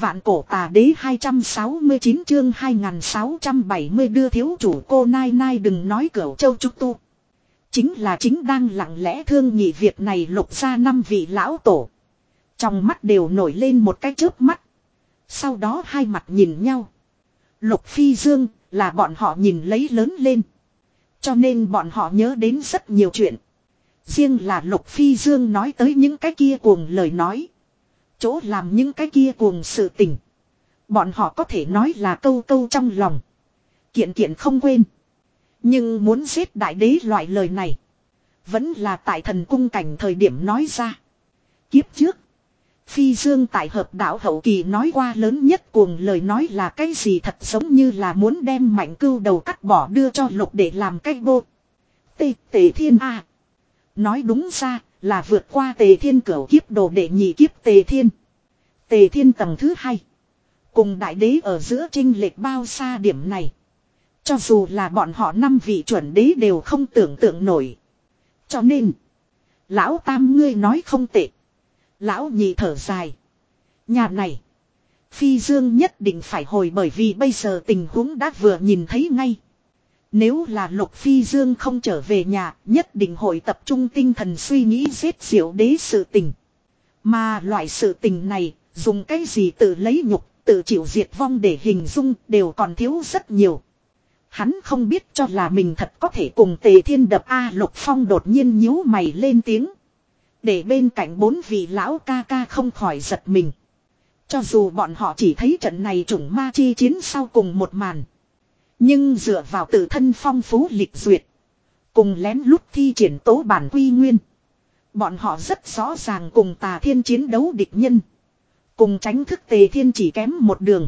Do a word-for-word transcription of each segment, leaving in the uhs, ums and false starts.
Vạn cổ tà đế hai trăm sáu mươi chín chương hai nghìn sáu trăm bảy mươi đưa thiếu chủ cô Nai Nai đừng nói Cửu Châu Trúc Tu. Chính là chính đang lặng lẽ thương nghị việc này Lục gia năm vị lão tổ. Trong mắt đều nổi lên một cái chớp mắt. Sau đó hai mặt nhìn nhau. Lục Phi Dương là bọn họ nhìn lấy lớn lên. Cho nên bọn họ nhớ đến rất nhiều chuyện. Riêng là Lục Phi Dương nói tới những cái kia cuồng lời nói. Chỗ làm những cái kia cuồng sự tình. Bọn họ có thể nói là câu câu trong lòng. Kiện kiện không quên. Nhưng muốn giết đại đế loại lời này. Vẫn là tại thần cung cảnh thời điểm nói ra. Kiếp trước. Phi Dương tại hợp đạo hậu kỳ nói qua lớn nhất cuồng lời nói là cái gì thật giống như là muốn đem Mạnh Cưu đầu cắt bỏ đưa cho Lục để làm cái vô. Tê Tề Thiên A. Nói đúng ra là vượt qua Tề Thiên cửu kiếp đồ đệ nhị kiếp Tề Thiên. Tề Thiên tầng thứ hai. Cùng đại đế ở giữa chênh lệch bao xa điểm này. Cho dù là bọn họ năm vị chuẩn đế đều không tưởng tượng nổi. Cho nên. Lão Tam ngươi nói không tệ. Lão nhị thở dài. Nhà này. Phi Dương nhất định phải hồi bởi vì bây giờ tình huống đã vừa nhìn thấy ngay. Nếu là Lục Phi Dương không trở về nhà, nhất định hội tập trung tinh thần suy nghĩ giết Diệu đế sự tình. Mà loại sự tình này, dùng cái gì tự lấy nhục, tự chịu diệt vong để hình dung đều còn thiếu rất nhiều. Hắn không biết cho là mình thật có thể cùng Tề Thiên đập A. Lục Phong đột nhiên nhíu mày lên tiếng. Để bên cạnh bốn vị lão ca ca không khỏi giật mình. Cho dù bọn họ chỉ thấy trận này chủng ma chi chiến sau cùng một màn. Nhưng dựa vào tự thân phong phú lịch duyệt. Cùng lén lút thi triển tố bản quy nguyên. Bọn họ rất rõ ràng cùng Tà Thiên chiến đấu địch nhân. Cùng tránh thức Tề Thiên chỉ kém một đường.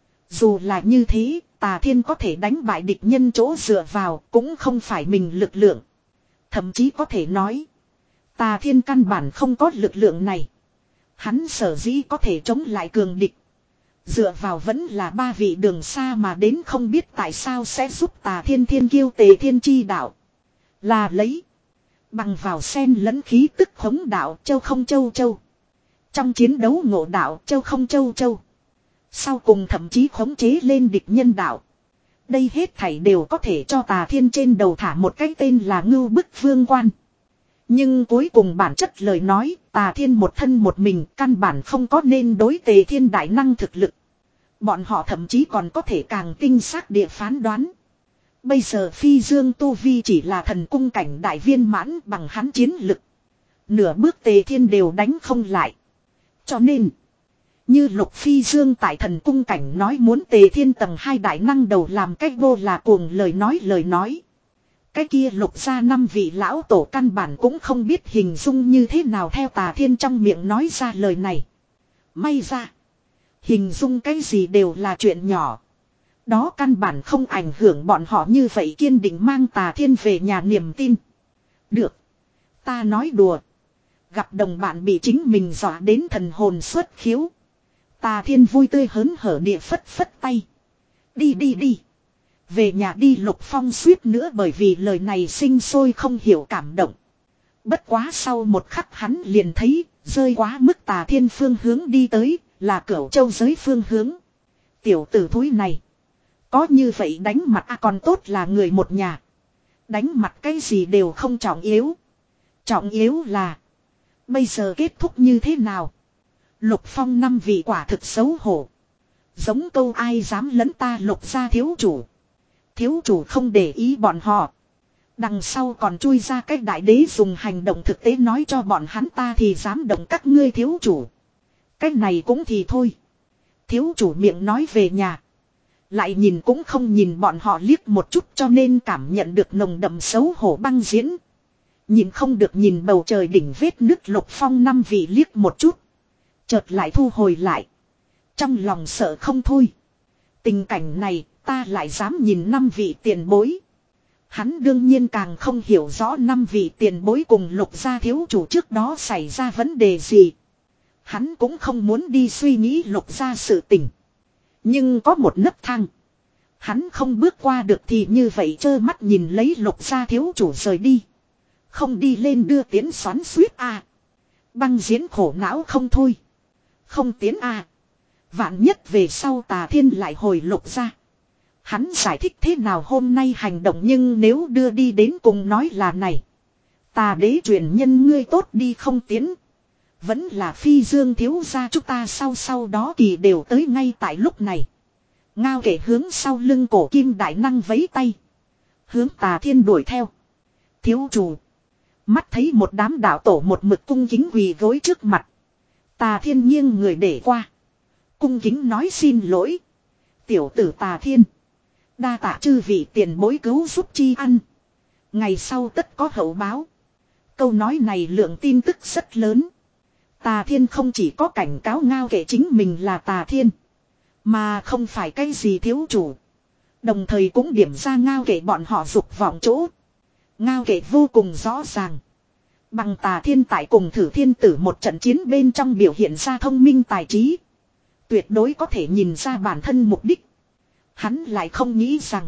Dù là như thế, Tà Thiên có thể đánh bại địch nhân chỗ dựa vào cũng không phải mình lực lượng. Thậm chí có thể nói. Tà Thiên căn bản không có lực lượng này. Hắn sở dĩ có thể chống lại cường địch. Dựa vào vẫn là ba vị đường xa mà đến không biết tại sao sẽ giúp Tà Thiên thiên kiêu Tề Thiên chi đạo. Là lấy. Bằng vào sen lẫn khí tức khống đạo châu không châu châu. Trong chiến đấu ngộ đạo châu không châu châu. Sau cùng thậm chí khống chế lên địch nhân đạo. Đây hết thảy đều có thể cho Tà Thiên trên đầu thả một cái tên là Ngưu Bức Vương Quan. Nhưng cuối cùng bản chất lời nói, Tà Thiên một thân một mình căn bản không có nên đối Tề Thiên đại năng thực lực. Bọn họ thậm chí còn có thể càng tinh xác địa phán đoán. Bây giờ Phi Dương Tu Vi chỉ là thần cung cảnh đại viên mãn bằng hắn chiến lực. Nửa bước Tề Thiên đều đánh không lại. Cho nên, như Lục Phi Dương tại thần cung cảnh nói muốn Tề Thiên tầng hai đại năng đầu làm cách vô là cuồng lời nói lời nói. Cái kia Lục gia năm vị lão tổ căn bản cũng không biết hình dung như thế nào theo Tà Thiên trong miệng nói ra lời này. May ra, hình dung cái gì đều là chuyện nhỏ. Đó căn bản không ảnh hưởng bọn họ như vậy kiên định mang Tà Thiên về nhà niềm tin. Được, ta nói đùa. Gặp đồng bạn bị chính mình dọa đến thần hồn xuất khiếu. Tà Thiên vui tươi hớn hở địa phất phất tay. Đi đi đi. Về nhà đi. Lục Phong suýt nữa bởi vì lời này sinh sôi không hiểu cảm động. Bất quá sau một khắc hắn liền thấy, rơi quá mức Tà Thiên phương hướng đi tới, là Cửu Châu giới phương hướng. Tiểu tử thúi này. Có như vậy đánh mặt à còn tốt là người một nhà. Đánh mặt cái gì đều không trọng yếu. Trọng yếu là. Bây giờ kết thúc như thế nào? Lục Phong năm vị quả thực xấu hổ. Giống câu ai dám lấn ta Lục gia thiếu chủ. Thiếu chủ không để ý bọn họ. Đằng sau còn chui ra cái đại đế dùng hành động thực tế nói cho bọn hắn ta thì dám động các ngươi thiếu chủ. Cái này cũng thì thôi. Thiếu chủ miệng nói về nhà. Lại nhìn cũng không nhìn bọn họ liếc một chút cho nên cảm nhận được nồng đậm xấu hổ băng diễn. Nhìn không được nhìn bầu trời đỉnh vết nứt. Lục Phong năm vị liếc một chút. Chợt lại thu hồi lại. Trong lòng sợ không thôi. Tình cảnh này ta lại dám nhìn năm vị tiền bối. Hắn đương nhiên càng không hiểu rõ năm vị tiền bối cùng Lục gia thiếu chủ trước đó xảy ra vấn đề gì. Hắn cũng không muốn đi suy nghĩ Lục gia sự tình. Nhưng có một nấc thang. Hắn không bước qua được thì như vậy trơ mắt nhìn lấy Lục gia thiếu chủ rời đi. Không đi lên đưa tiến xoắn suýt à. Băng diễn khổ não không thôi. Không tiến à. Vạn nhất về sau Tà Thiên lại hồi Lục gia. Hắn giải thích thế nào hôm nay hành động, nhưng nếu đưa đi đến cùng nói là này. Tà đế truyền nhân ngươi tốt đi không tiến. Vẫn là Phi Dương thiếu gia chúng ta sau sau đó kỳ đều tới ngay tại lúc này. Ngao kể hướng sau lưng cổ kim đại năng vẫy tay. Hướng Tà Thiên đuổi theo. Thiếu chủ. Mắt thấy một đám đạo tổ một mực cung kính quỳ gối trước mặt. Tà Thiên nghiêng người để qua. Cung kính nói xin lỗi. Tiểu tử Tà Thiên. Đa tạ chư vị tiền bối cứu giúp chi ăn. Ngày sau tất có hậu báo. Câu nói này lượng tin tức rất lớn. Tà Thiên không chỉ có cảnh cáo Ngao kể chính mình là Tà Thiên. Mà không phải cái gì thiếu chủ. Đồng thời cũng điểm ra Ngao kể bọn họ dục vọng chỗ. Ngao kể vô cùng rõ ràng. Bằng Tà Thiên tại cùng Thử Thiên Tử một trận chiến bên trong biểu hiện ra thông minh tài trí. Tuyệt đối có thể nhìn ra bản thân mục đích. Hắn lại không nghĩ rằng.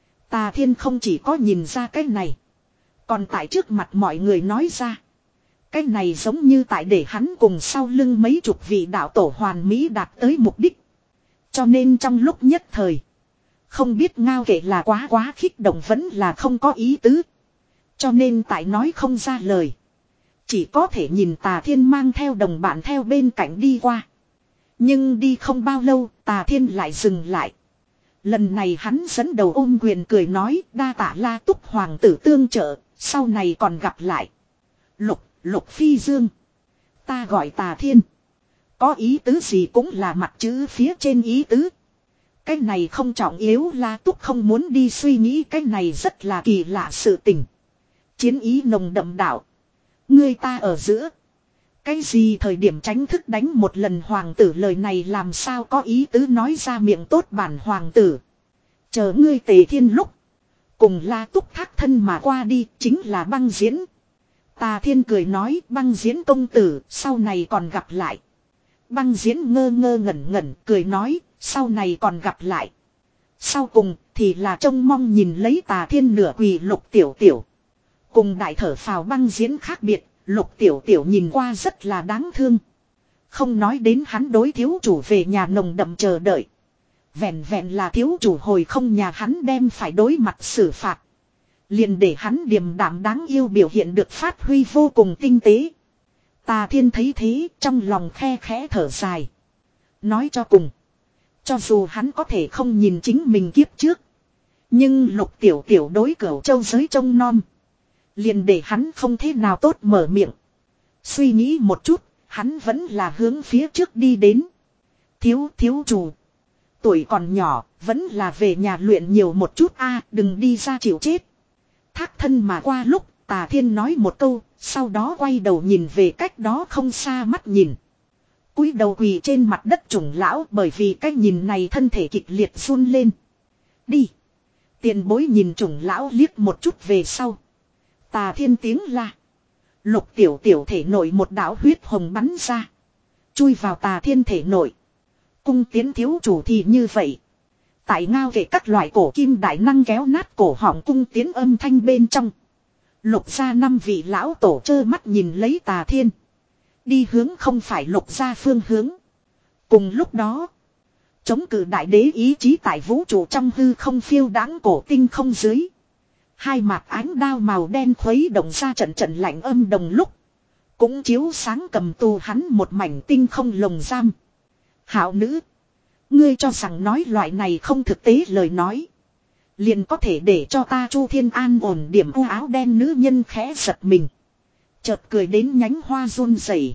Tà Thiên không chỉ có nhìn ra cái này. Còn tại trước mặt mọi người nói ra. Cái này giống như tại để hắn cùng sau lưng mấy chục vị đạo tổ hoàn mỹ đạt tới mục đích. Cho nên trong lúc nhất thời. Không biết Ngao kể là quá quá kích động vẫn là không có ý tứ. Cho nên tại nói không ra lời. Chỉ có thể nhìn Tà Thiên mang theo đồng bạn theo bên cạnh đi qua. Nhưng đi không bao lâu Tà Thiên lại dừng lại. Lần này hắn dẫn đầu ôm quyền cười nói đa tạ La Túc hoàng tử tương trợ. Sau này còn gặp lại. Lục, Lục Phi Dương. Ta gọi Tà Thiên. Có ý tứ gì cũng là mặt chữ phía trên ý tứ. Cái này không trọng yếu, La Túc không muốn đi suy nghĩ cái này rất là kỳ lạ sự tình. Chiến ý nồng đậm đạo. Ngươi ta ở giữa. Cái gì thời điểm tránh thức đánh một lần hoàng tử, lời này làm sao có ý tứ nói ra miệng tốt bản hoàng tử. Chờ ngươi Tề Thiên lúc. Cùng La Túc thác thân mà qua đi chính là Băng Diễn. Tà Thiên cười nói Băng Diễn công tử sau này còn gặp lại. Băng Diễn ngơ ngơ ngẩn ngẩn cười nói sau này còn gặp lại. Sau cùng thì là trông mong nhìn lấy Tà Thiên nửa quỳ Lục Tiểu Tiểu. Cùng đại thở phào Băng Diễn khác biệt, Lục Tiểu Tiểu nhìn qua rất là đáng thương. Không nói đến hắn đối thiếu chủ về nhà nồng đậm chờ đợi. Vẹn vẹn là thiếu chủ hồi không nhà hắn đem phải đối mặt xử phạt. Liền để hắn điềm đạm đáng yêu biểu hiện được phát huy vô cùng tinh tế. Tà Thiên thấy thế trong lòng khe khẽ thở dài. Nói cho cùng. Cho dù hắn có thể không nhìn chính mình kiếp trước. Nhưng Lục Tiểu Tiểu đối Cửu Châu giới trông nom. Liền để hắn không thế nào tốt mở miệng. Suy nghĩ một chút, hắn vẫn là hướng phía trước đi đến. Thiếu thiếu chủ. Tuổi còn nhỏ, vẫn là về nhà luyện nhiều một chút a, đừng đi ra chịu chết. Thác thân mà qua lúc, Tà Thiên nói một câu, sau đó quay đầu nhìn về cách đó không xa mắt nhìn. Cúi đầu quỳ trên mặt đất trùng lão bởi vì cái nhìn này thân thể kịch liệt run lên. Đi. Tiền bối nhìn trùng lão liếc một chút về sau. Tà Thiên tiếng la. Lục Tiểu Tiểu thể nội một đạo huyết hồng bắn ra. Chui vào Tà Thiên thể nội. Cung tiến thiếu chủ thì như vậy. Tại Ngao kể các loại cổ kim đại năng kéo nát cổ họng cung tiến âm thanh bên trong. Lục gia năm vị lão tổ trơ mắt nhìn lấy Tà Thiên. Đi hướng không phải lục gia phương hướng. Cùng lúc đó. Chống cự đại đế ý chí tại vũ trụ trong hư không phiêu đáng cổ tinh không dưới. Hai mặt ánh đao màu đen khuấy động ra trận trận lạnh âm đồng lúc. Cũng chiếu sáng cầm tù hắn một mảnh tinh không lồng giam. Hảo nữ. Ngươi cho rằng nói loại này không thực tế lời nói. Liền có thể để cho ta Chu Thiên An ổn điểm u áo đen nữ nhân khẽ giật mình. Chợt cười đến nhánh hoa run rẩy.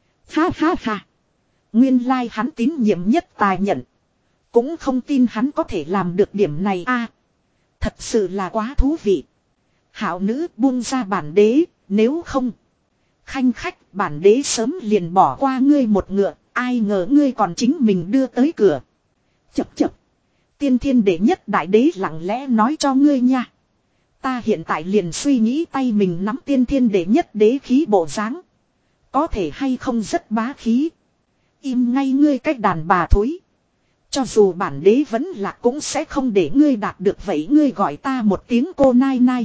Ha ha ha. Nguyên lai like hắn tín nhiệm nhất tài nhận. Cũng không tin hắn có thể làm được điểm này a. Thật sự là quá thú vị. Hảo nữ buông ra bản đế, nếu không. Khanh khách bản đế sớm liền bỏ qua ngươi một ngựa, ai ngờ ngươi còn chính mình đưa tới cửa. Chập chập. Tiên thiên đệ nhất đại đế lặng lẽ nói cho ngươi nha. Ta hiện tại liền suy nghĩ tay mình nắm tiên thiên đệ nhất đế khí bộ dáng. Có thể hay không rất bá khí. Im ngay ngươi cách đàn bà thối. Cho dù bản đế vẫn là cũng sẽ không để ngươi đạt được vậy, ngươi gọi ta một tiếng cô nai nai.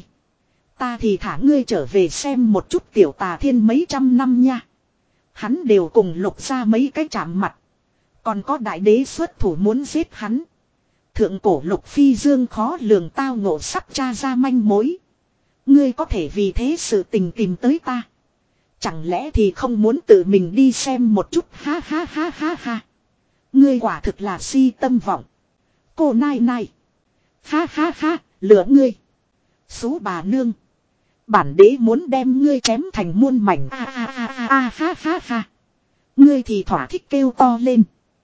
Ta thì thả ngươi trở về xem một chút tiểu Tà Thiên mấy trăm năm nha. Hắn đều cùng Lục ra mấy cái chạm mặt. Còn có đại đế xuất thủ muốn giết hắn. Thượng cổ Lục Phi Dương khó lường tao ngộ sắp tra ra manh mối. Ngươi có thể vì thế sự tình tìm tới ta. Chẳng lẽ thì không muốn tự mình đi xem một chút, ha ha ha ha ha. Ngươi quả thực là si tâm vọng. Cô nai nai. Ha ha ha, lửa ngươi. Xú bà nương. Bản đế muốn đem ngươi chém thành muôn mảnh, a a a a a ha ha ha. Ngươi thì thỏa thích kêu to lên.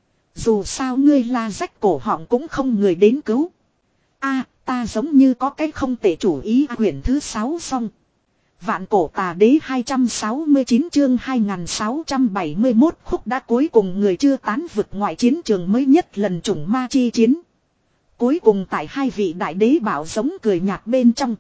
Dù sao ngươi la rách cổ họng cũng không người đến cứu. A, ta giống như có cái không tệ chủ ý. Quyển thứ sáu xong. Vạn cổ tà đế hai trăm sáu mươi chín chương hai nghìn sáu trăm bảy mươi mốt khúc đã cuối cùng người chưa tán vực ngoại chiến trường mới nhất lần chủng ma chi chiến. Cuối cùng tại hai vị đại đế bảo giống cười nhạt bên trong.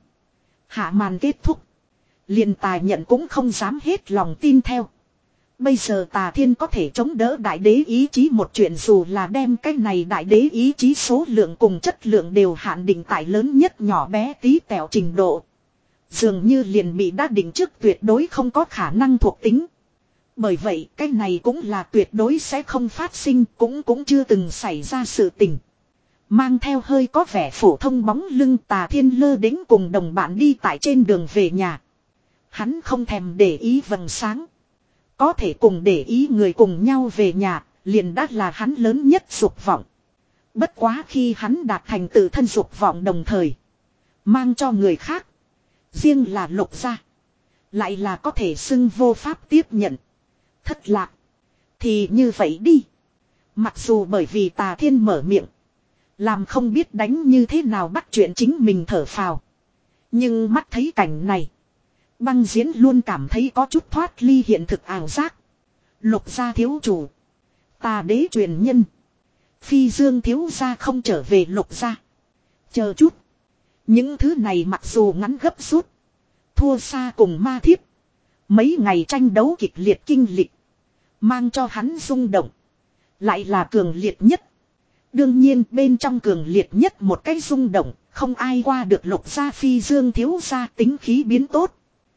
Hạ màn kết thúc. Liền tà nhận cũng không dám hết lòng tin theo. Bây giờ tà thiên có thể chống đỡ đại đế ý chí một chuyện, dù là đem cái này đại đế ý chí số lượng cùng chất lượng đều hạn định tại lớn nhất nhỏ bé tí tẹo trình độ. Dường như liền bị đã định trước tuyệt đối không có khả năng thuộc tính. Bởi vậy cái này cũng là tuyệt đối sẽ không phát sinh, cũng cũng chưa từng xảy ra sự tình. Mang theo hơi có vẻ phổ thông bóng lưng, tà thiên lơ đễnh cùng đồng bạn đi tại trên đường về nhà. Hắn không thèm để ý vầng sáng. Có thể cùng để ý người cùng nhau về nhà, liền đã là hắn lớn nhất dục vọng. Bất quá khi hắn đạt thành tự thân dục vọng đồng thời mang cho người khác, riêng là Lục gia, lại là có thể xưng vô pháp tiếp nhận. Thất lạc. Thì như vậy đi. Mặc dù bởi vì tà thiên mở miệng, làm không biết đánh như thế nào bắt chuyện chính mình thở phào. Nhưng mắt thấy cảnh này, Băng Diễn luôn cảm thấy có chút thoát ly hiện thực ảo giác. Lục gia thiếu chủ, tà đế truyền nhân, Phi Dương thiếu gia không trở về Lục gia. Chờ chút. Những thứ này mặc dù ngắn gấp rút, thua xa cùng ma thiếp mấy ngày tranh đấu kịch liệt kinh lịch, mang cho hắn rung động, lại là cường liệt nhất. Đương nhiên bên trong cường liệt nhất một cái rung động, không ai qua được Lục gia Phi Dương thiếu gia tính khí biến tốt.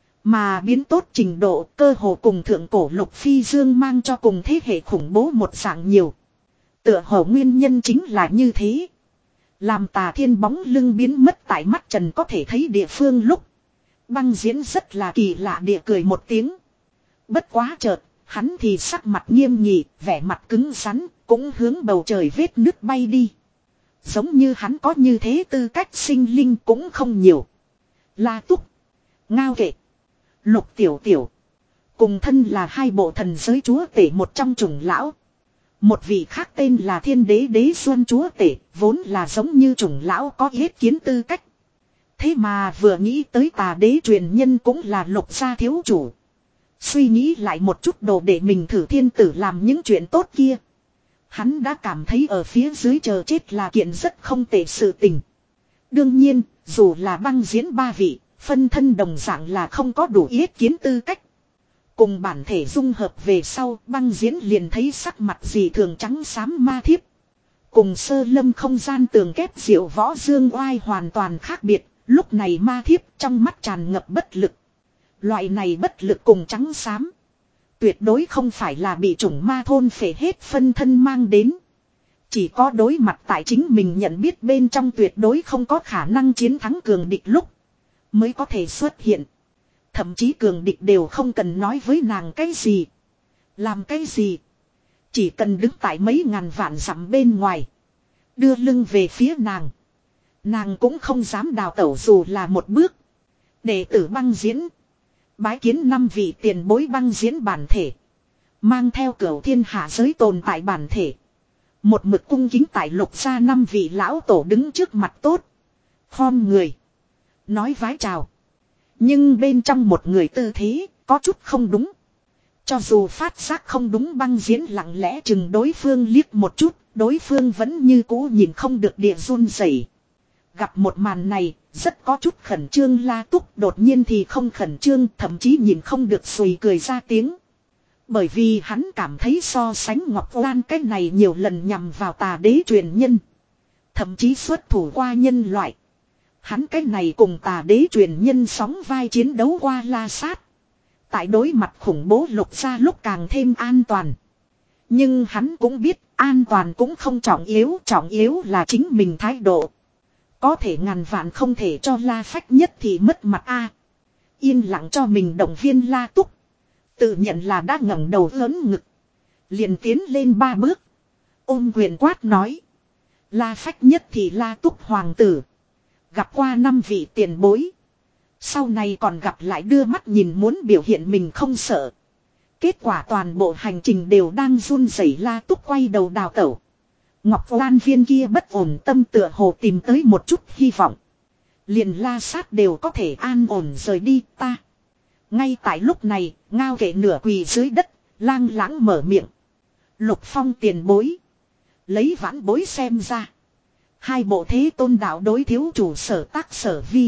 Mà biến tốt trình độ cơ hồ cùng thượng cổ Lục Phi Dương mang cho cùng thế hệ khủng bố một dạng nhiều. Tựa hồ nguyên nhân chính là như thế. Làm tà thiên bóng lưng biến mất tại mắt trần có thể thấy địa phương lúc, Băng Diễn rất là kỳ lạ địa cười một tiếng. Bất quá chợt, hắn thì sắc mặt nghiêm nghị, vẻ mặt cứng rắn, cũng hướng bầu trời vết nước bay đi. Giống như hắn có như thế tư cách sinh linh cũng không nhiều. La Túc, Ngao Kệ, Lục Tiểu Tiểu, cùng thân là hai bộ thần giới chúa tể một trong chủng lão. Một vị khác tên là Thiên Đế Đế Xuân chúa tể, vốn là giống như chủng lão có yết kiến tư cách. Thế mà vừa nghĩ tới tà đế truyền nhân cũng là Lục gia thiếu chủ. Suy nghĩ lại một chút đồ để mình thử thiên tử làm những chuyện tốt kia. Hắn đã cảm thấy ở phía dưới chờ chết là kiện rất không tệ sự tình. Đương nhiên, dù là Băng Diễn ba vị, phân thân đồng dạng là không có đủ yết kiến tư cách. Cùng bản thể dung hợp về sau, Băng Diễn liền thấy sắc mặt gì thường trắng xám ma thiếp. Cùng sơ lâm không gian tường kép diệu võ dương oai hoàn toàn khác biệt, lúc này ma thiếp trong mắt tràn ngập bất lực. Loại này bất lực cùng trắng xám, tuyệt đối không phải là bị chủng ma thôn phệ hết phân thân mang đến. Chỉ có đối mặt tại chính mình nhận biết bên trong tuyệt đối không có khả năng chiến thắng cường địch lúc, mới có thể xuất hiện. Thậm chí cường địch đều không cần nói với nàng cái gì, làm cái gì. Chỉ cần đứng tại mấy ngàn vạn dặm bên ngoài, đưa lưng về phía nàng, nàng cũng không dám đào tẩu dù là một bước. Đệ tử Băng Diễn bái kiến năm vị tiền bối Băng Diễn bản thể, mang theo cửu thiên hạ giới tồn tại bản thể, một mực cung kính tại Lục gia năm vị lão tổ đứng trước mặt tốt, khom người, nói vái chào. Nhưng bên trong một người tư thế có chút không đúng. Cho dù phát giác không đúng, Băng Diễn lặng lẽ chừng đối phương liếc một chút, đối phương vẫn như cũ nhìn không được địa run rẩy. Gặp một màn này, rất có chút khẩn trương La Túc đột nhiên thì không khẩn trương, thậm chí nhìn không được sùi cười ra tiếng. Bởi vì hắn cảm thấy so sánh Ngọc Oan cái này nhiều lần nhằm vào tà đế truyền nhân, thậm chí xuất thủ qua nhân loại, hắn cái này cùng tà đế truyền nhân sóng vai chiến đấu qua la sát, tại đối mặt khủng bố Lục gia lúc càng thêm an toàn. Nhưng hắn cũng biết An toàn cũng không trọng yếu, trọng yếu là chính mình thái độ. Có thể ngàn vạn không thể cho La Phách Nhất thì mất mặt a. Yên lặng cho mình động viên La Túc. Tự nhận là đã ngẩng đầu lớn ngực. Liền tiến lên ba bước. Ôm quyền quát nói. La Phách Nhất thì La Túc hoàng tử. Gặp qua năm vị tiền bối. Sau này còn gặp lại đưa mắt nhìn muốn biểu hiện mình không sợ. Kết quả toàn bộ hành trình đều đang run rẩy. La Túc quay đầu đào tẩu. Ngọc Lan viên kia bất ổn tâm tựa hồ tìm tới một chút hy vọng. Liền La Sát đều có thể an ổn rời đi ta. Ngay tại lúc này, ngao kệ nửa quỳ dưới đất, lang lãng mở miệng. Lục Phong tiền bối. Lấy vãn bối xem ra. Hai bộ thế tôn đạo đối thiếu chủ sở tác sở vi.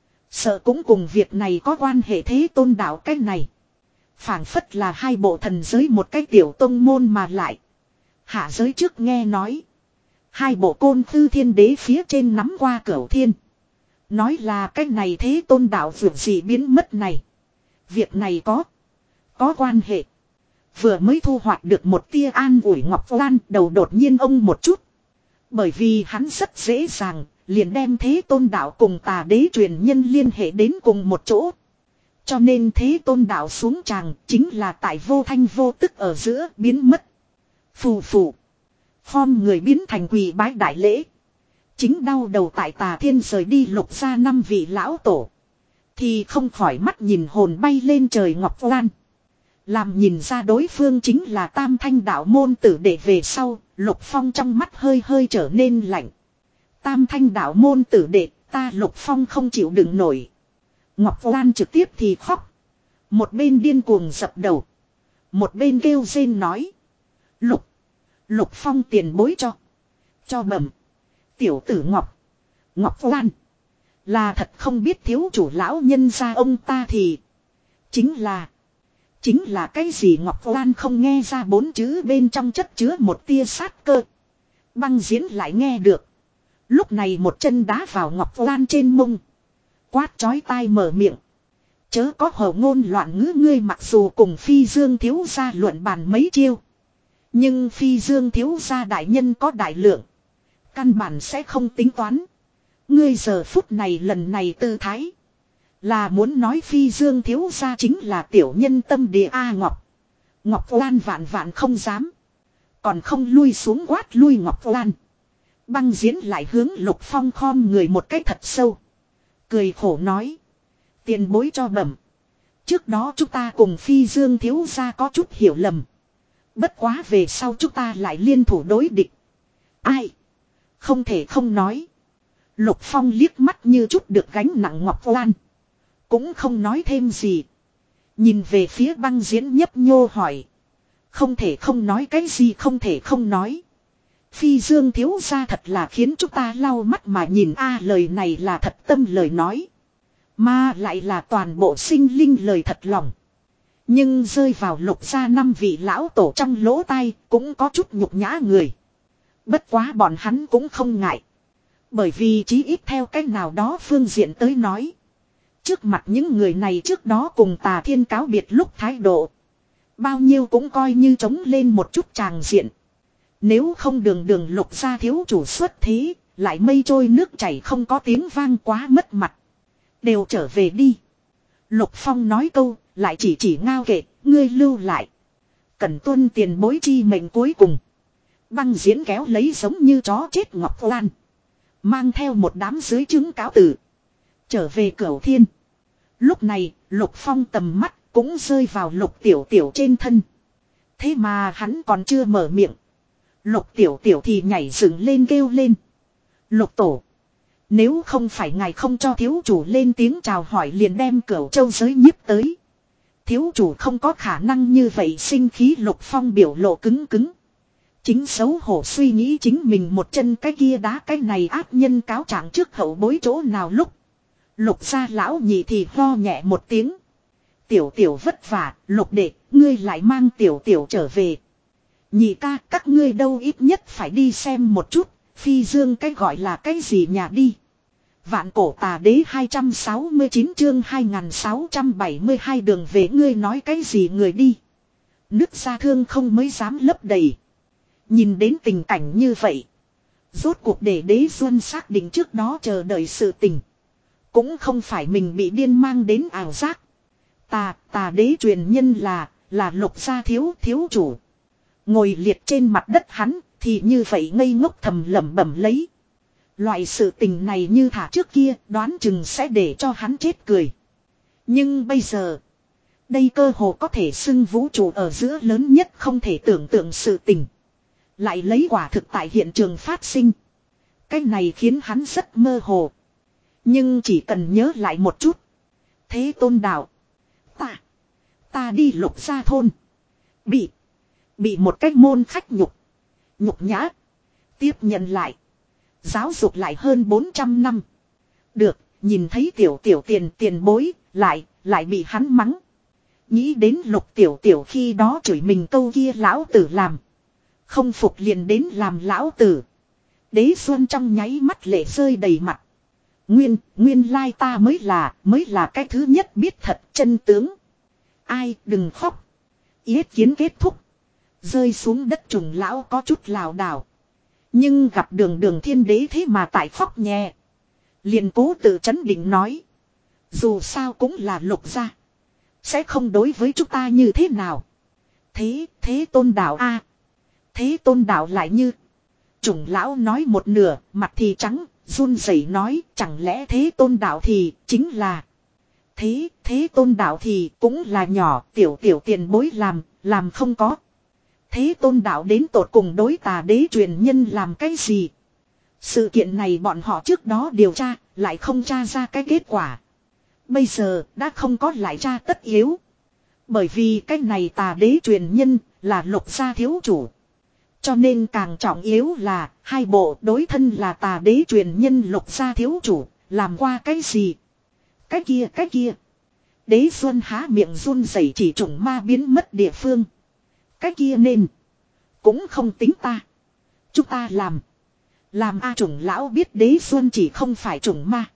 Sợ cũng cùng việc này có quan hệ thế tôn đạo cái này. Phảng phất là hai bộ thần giới một cái tiểu tông môn mà lại. Hạ giới trước nghe nói. Hai bộ côn tư thiên đế phía trên nắm qua cửu thiên. Nói là cái này thế tôn đạo vượt gì biến mất này. Việc này có. Có quan hệ. Vừa mới thu hoạch được một tia an ủi Ngọc Lan đầu đột nhiên ông một chút. Bởi vì hắn rất dễ dàng. Liền đem thế tôn đạo cùng tà đế truyền nhân liên hệ đến cùng một chỗ. Cho nên thế tôn đạo xuống tràng chính là tại vô thanh vô tức ở giữa biến mất. Phù phù. Form người biến thành quỳ bái đại lễ. Chính đau đầu tại tà thiên rời đi lục ra năm vị lão tổ. Thì không khỏi mắt nhìn hồn bay lên trời Ngọc Lan. Làm nhìn ra đối phương chính là tam thanh đạo môn tử để về sau. Lục Phong trong mắt hơi hơi trở nên lạnh. Tam thanh đạo môn tử đệ ta Lục Phong không chịu đựng nổi. Ngọc Lan trực tiếp thì khóc. Một bên điên cuồng dập đầu. Một bên kêu rên nói. Lục. Lục Phong tiền bối cho. Cho bẩm. Tiểu tử Ngọc. Ngọc Lan. Là thật không biết thiếu chủ lão nhân gia ông ta thì. Chính là. Chính là cái gì Ngọc Lan không nghe ra bốn chữ bên trong chất chứa một tia sát cơ. Băng diễn lại nghe được. Lúc này một chân đá vào Ngọc Lan trên mông. Quát chói tai mở miệng. Chớ có hổ ngôn loạn ngữ ngươi mặc dù cùng Phi Dương thiếu gia luận bàn mấy chiêu. Nhưng Phi Dương thiếu gia đại nhân có đại lượng. Căn bản sẽ không tính toán. Ngươi giờ phút này lần này tư thái. Là muốn nói Phi Dương thiếu gia chính là tiểu nhân tâm địa A Ngọc. Ngọc Lan vạn vạn không dám. Còn không lui xuống quát lui Ngọc Lan. Băng diễn lại hướng Lục Phong khom người một cái thật sâu. Cười khổ nói. Tiền bối cho bẩm. Trước đó chúng ta cùng Phi Dương thiếu gia có chút hiểu lầm. Bất quá về sau chúng ta lại liên thủ đối địch. Ai? Không thể không nói. Lục Phong liếc mắt như chút được gánh nặng Ngọc Lan. Cũng không nói thêm gì. Nhìn về phía băng diễn nhấp nhô hỏi. Không thể không nói cái gì không thể không nói. Phi Dương thiếu gia thật là khiến chúng ta lau mắt mà nhìn a lời này là thật tâm lời nói. Mà lại là toàn bộ sinh linh lời thật lòng. Nhưng rơi vào lục gia năm vị lão tổ trong lỗ tai cũng có chút nhục nhã người. Bất quá bọn hắn cũng không ngại. Bởi vì chí ít theo cách nào đó phương diện tới nói. Trước mặt những người này trước đó cùng Tà Thiên cáo biệt lúc thái độ. Bao nhiêu cũng coi như trống lên một chút tràng diện. Nếu không đường đường lục gia thiếu chủ xuất thế, lại mây trôi nước chảy không có tiếng vang quá mất mặt. Đều trở về đi. Lục Phong nói câu, lại chỉ chỉ ngao kệ, ngươi lưu lại. Cần tuân tiền bối chi mệnh cuối cùng. Băng diễn kéo lấy giống như chó chết Ngọc Lan. Mang theo một đám dưới trứng cáo tử. Trở về Cửu Thiên. Lúc này, Lục Phong tầm mắt cũng rơi vào Lục Tiểu Tiểu trên thân. Thế mà hắn còn chưa mở miệng. Lục Tiểu Tiểu thì nhảy dựng lên kêu lên. Lục Tổ. Nếu không phải ngài không cho thiếu chủ lên tiếng chào hỏi liền đem Cửu Châu giới nhiếp tới. Thiếu chủ không có khả năng như vậy sinh khí Lục Phong biểu lộ cứng cứng. Chính xấu hổ suy nghĩ chính mình một chân cái kia đá cái này ác nhân cáo trạng trước hậu bối chỗ nào lúc. Lục gia lão nhị thì ho nhẹ một tiếng. Tiểu tiểu vất vả, Lục đệ, ngươi lại mang tiểu tiểu trở về. Nhị ca, các ngươi đâu ít nhất phải đi xem một chút, Phi Dương cái gọi là cái gì nhà đi. Vạn cổ tà đế hai trăm sáu mươi chín chương hai nghìn sáu trăm bảy mươi hai đường về ngươi nói cái gì người đi. Nước ra thương không mới dám lấp đầy. Nhìn đến tình cảnh như vậy. Rốt cuộc để Đế Xuân xác định trước đó chờ đợi sự tình. Cũng không phải mình bị điên mang đến ảo giác. Tà, tà đế truyền nhân là, là Lục gia thiếu thiếu chủ. Ngồi liệt trên mặt đất hắn, thì như vậy ngây ngốc thầm lẩm bẩm lấy. Loại sự tình này như thả trước kia, đoán chừng sẽ để cho hắn chết cười. Nhưng bây giờ, đây cơ hồ có thể xưng vũ trụ ở giữa lớn nhất không thể tưởng tượng sự tình. Lại lấy quả thực tại hiện trường phát sinh. Cái này khiến hắn rất mơ hồ. Nhưng chỉ cần nhớ lại một chút. Thế Tôn đạo. Ta. Ta đi Lục gia thôn. Bị. Bị một cách môn khách nhục. Nhục nhã. Tiếp nhận lại. Giáo dục lại hơn bốn trăm năm. Được. Nhìn thấy tiểu tiểu tiền tiền bối. Lại. Lại bị hắn mắng. Nghĩ đến Lục tiểu tiểu khi đó chửi mình câu kia lão tử làm. Không phục liền đến làm lão tử. Đế Xuân trong nháy mắt lệ rơi đầy mặt. Nguyên, nguyên lai ta mới là, mới là cái thứ nhất biết thật chân tướng. Ai, đừng khóc. Yết kiến kết thúc. Rơi xuống đất trùng lão có chút lảo đảo. Nhưng gặp đường đường thiên đế thế mà tại khóc nhẹ. Liền cố tự chấn định nói. Dù sao cũng là Lục gia. Sẽ không đối với chúng ta như thế nào. Thế, thế Tôn đạo a Thế Tôn đạo lại như. Trùng lão nói một nửa, mặt thì trắng, run rẩy nói, chẳng lẽ Thế Tôn đạo thì, chính là. Thế, Thế Tôn đạo thì, cũng là nhỏ, tiểu tiểu tiền bối làm, làm không có. Thế Tôn đạo đến tột cùng đối tà đế truyền nhân làm cái gì? Sự kiện này bọn họ trước đó điều tra, lại không tra ra cái kết quả. Bây giờ, đã không có lại tra tất yếu. Bởi vì cái này tà đế truyền nhân, là Lục gia thiếu chủ. Cho nên càng trọng yếu là, hai bộ đối thân là tà đế truyền nhân Lục gia thiếu chủ, làm qua cái gì? Cái kia, cái kia. Đế Xuân há miệng run rẩy chỉ trùng ma biến mất địa phương. Cái kia nên, cũng không tính ta. Chúng ta làm. Làm A trùng lão biết Đế Xuân chỉ không phải trùng ma.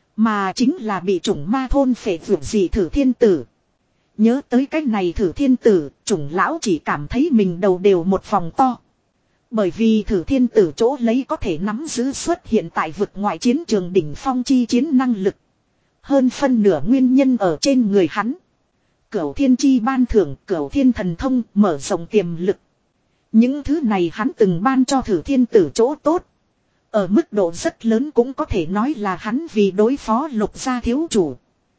Mà chính là bị trùng ma thôn phệ vượt gì thử thiên tử. Nhớ tới cái này thử thiên tử, trùng lão chỉ cảm thấy mình đầu đều một vòng to. Bởi vì thử thiên tử chỗ lấy có thể nắm giữ xuất hiện tại vực ngoại chiến trường đỉnh phong chi chiến năng lực. Hơn phân nửa nguyên nhân ở trên người hắn. Cửu thiên chi ban thưởng, cửu thiên thần thông, mở rộng tiềm lực. Những thứ này hắn từng ban cho thử thiên tử chỗ tốt. Ở mức độ rất lớn cũng có thể nói là hắn vì đối phó Lục gia thiếu chủ.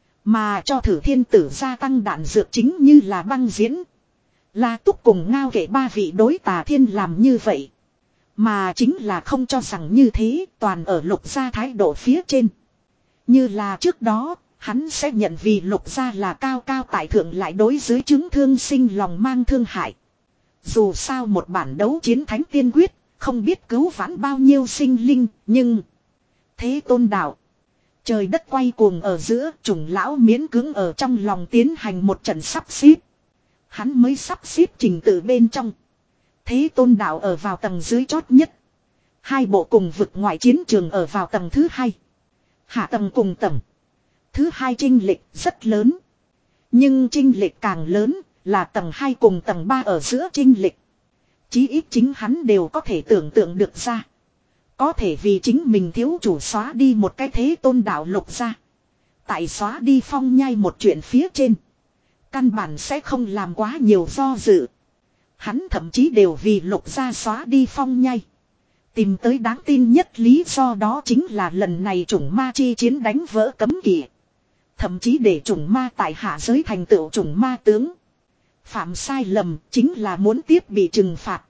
Mà cho thử thiên tử gia tăng đạn dược chính như là băng diễn. La Túc cùng Ngao Kệ ba vị đối tà thiên làm như vậy. Mà chính là không cho rằng như thế toàn ở Lục gia thái độ phía trên. Như là trước đó, hắn sẽ nhận vì Lục gia là cao cao tại thượng lại đối dưới chứng thương sinh lòng mang thương hại. Dù sao một bản đấu chiến thánh tiên quyết, không biết cứu vãn bao nhiêu sinh linh, nhưng Thế Tôn đạo. Trời đất quay cuồng ở giữa, trùng lão miễn cưỡng ở trong lòng tiến hành một trận sắp xếp. Hắn mới sắp xếp trình tự bên trong. Thế Tôn đạo ở vào tầng dưới chót nhất. Hai bộ cùng vực ngoại chiến trường ở vào tầng thứ hai. Hạ tầng cùng tầng. Thứ hai chênh lệch rất lớn. Nhưng chênh lệch càng lớn là tầng hai cùng tầng ba ở giữa chênh lệch. Chí ít chính hắn đều có thể tưởng tượng được ra. Có thể vì chính mình thiếu chủ xóa đi một cái Thế Tôn đạo Lục gia. Tại xóa đi Phong Nhai một chuyện phía trên. Căn bản sẽ không làm quá nhiều do dự. Hắn thậm chí đều vì Lục gia xóa đi Phong Nhai. Tìm tới đáng tin nhất lý do đó chính là lần này chủng ma chi chiến đánh vỡ cấm kỵ. Thậm chí để chủng ma tại hạ giới thành tựu chủng ma tướng. Phạm sai lầm chính là muốn tiếp bị trừng phạt.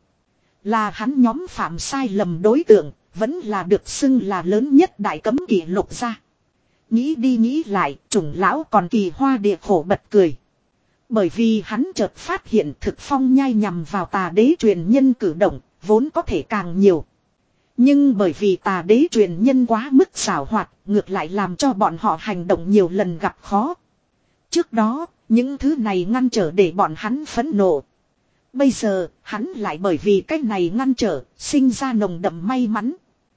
Là hắn nhóm phạm sai lầm đối tượng, vẫn là được xưng là lớn nhất đại cấm kỵ Lục gia. Nghĩ đi nghĩ lại, chủng lão còn kỳ hoa địa khổ bật cười. Bởi vì hắn chợt phát hiện thực Phong Nhai nhằm vào tà đế truyền nhân cử động, vốn có thể càng nhiều. Nhưng bởi vì tà đế truyền nhân quá mức xảo hoạt, ngược lại làm cho bọn họ hành động nhiều lần gặp khó. Trước đó, những thứ này ngăn trở để bọn hắn phẫn nộ. Bây giờ, hắn lại bởi vì cách này ngăn trở, sinh ra nồng đậm may mắn.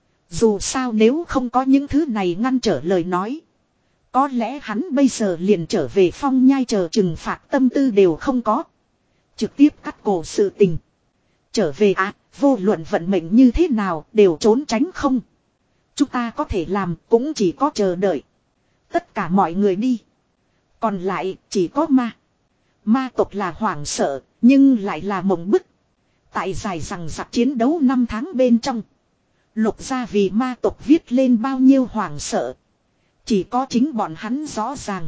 Dù sao nếu không có những thứ này ngăn trở lời nói. Có lẽ hắn bây giờ liền trở về Phong Nhai chờ trừng phạt tâm tư đều không có. Trực tiếp cắt cổ sự tình. Trở về à, vô luận vận mệnh như thế nào đều trốn tránh không. Chúng ta có thể làm cũng chỉ có chờ đợi. Tất cả mọi người đi. Còn lại chỉ có ma. Ma tộc là hoảng sợ, nhưng lại là mộng bức. Tại dài rằng giặc chiến đấu năm tháng bên trong. Lục gia vì ma tộc viết lên bao nhiêu hoảng sợ. Chỉ có chính bọn hắn rõ ràng.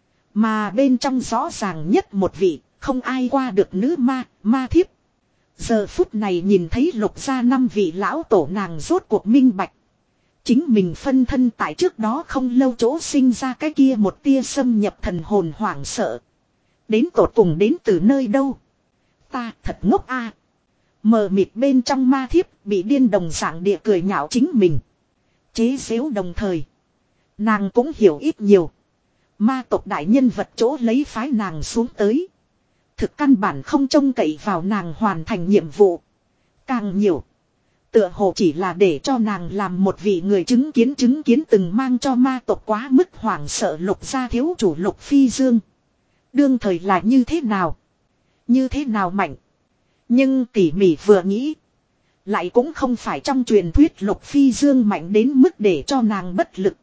Mà bên trong rõ ràng nhất một vị, không ai qua được nữ ma, ma thiếp. Giờ phút này nhìn thấy lục gia năm vị lão tổ nàng rốt cuộc minh bạch. Chính mình phân thân tại trước đó không lâu chỗ sinh ra cái kia một tia xâm nhập thần hồn hoảng sợ. Đến tột cùng đến từ nơi đâu? Ta thật ngốc a. Mờ mịt bên trong ma thiếp bị điên đồng dạng địa cười nhạo chính mình. Chế xếu đồng thời. Nàng cũng hiểu ít nhiều. Ma tộc đại nhân vật chỗ lấy phái nàng xuống tới. Thực căn bản không trông cậy vào nàng hoàn thành nhiệm vụ. Càng nhiều. Tựa hồ chỉ là để cho nàng làm một vị người chứng kiến chứng kiến từng mang cho ma tộc quá mức hoảng sợ lục gia thiếu chủ Lục Phi Dương. Đương thời là như thế nào? Như thế nào mạnh? Nhưng tỉ mỉ vừa nghĩ. Lại cũng không phải trong truyền thuyết Lục Phi Dương mạnh đến mức để cho nàng bất lực.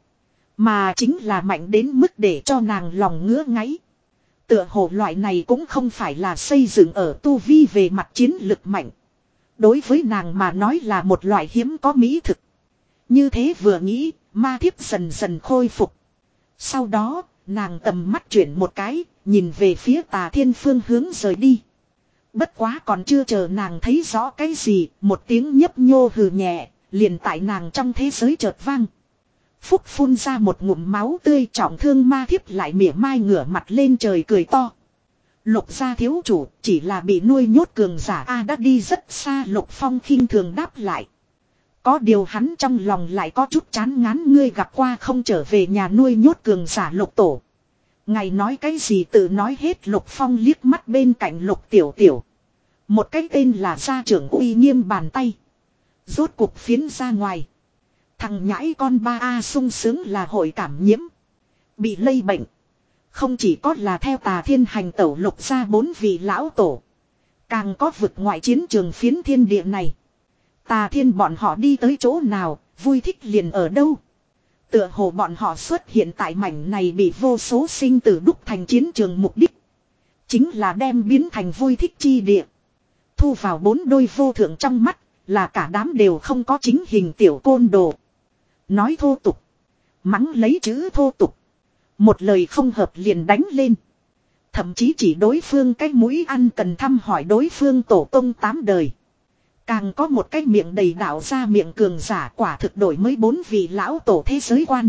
Mà chính là mạnh đến mức để cho nàng lòng ngứa ngáy. Tựa hồ loại này cũng không phải là xây dựng ở tu vi về mặt chiến lực mạnh. Đối với nàng mà nói là một loại hiếm có mỹ thực. Như thế vừa nghĩ, ma thiếp dần dần khôi phục. Sau đó, nàng tầm mắt chuyển một cái, nhìn về phía Tà Thiên phương hướng rời đi. Bất quá còn chưa chờ nàng thấy rõ cái gì, một tiếng nhấp nhô hừ nhẹ, liền tại nàng trong thế giới chợt vang. Phúc phun ra một ngụm máu tươi trọng thương ma thiếp lại mỉa mai ngửa mặt lên trời cười to. Lục gia thiếu chủ chỉ là bị nuôi nhốt cường giả A đã đi rất xa. Lục Phong khinh thường đáp lại. Có điều hắn trong lòng lại có chút chán ngán. Ngươi gặp qua không trở về nhà nuôi nhốt cường giả Lục tổ. Ngài nói cái gì tự nói hết. Lục Phong liếc mắt bên cạnh Lục Tiểu Tiểu. Một cái tên là gia trưởng uy nghiêm bàn tay. Rốt cục phiến ra ngoài. Thằng nhãi con ba A sung sướng là hội cảm nhiễm. Bị lây bệnh. Không chỉ có là theo Tà Thiên hành tẩu lục ra bốn vị lão tổ. Càng có vực ngoại chiến trường phiến thiên địa này. Tà Thiên bọn họ đi tới chỗ nào, vui thích liền ở đâu. Tựa hồ bọn họ xuất hiện tại mảnh này bị vô số sinh tử đúc thành chiến trường mục đích. Chính là đem biến thành vui thích chi địa. Thu vào bốn đôi vô thượng trong mắt, là cả đám đều không có chính hình tiểu côn đồ. Nói thô tục. Mắng lấy chữ thô tục. Một lời không hợp liền đánh lên. Thậm chí chỉ đối phương cái mũi ăn cần thăm hỏi đối phương tổ tông tám đời. Càng có một cái miệng đầy đạo ra miệng cường giả quả thực đổi mới bốn vị lão tổ thế giới quan.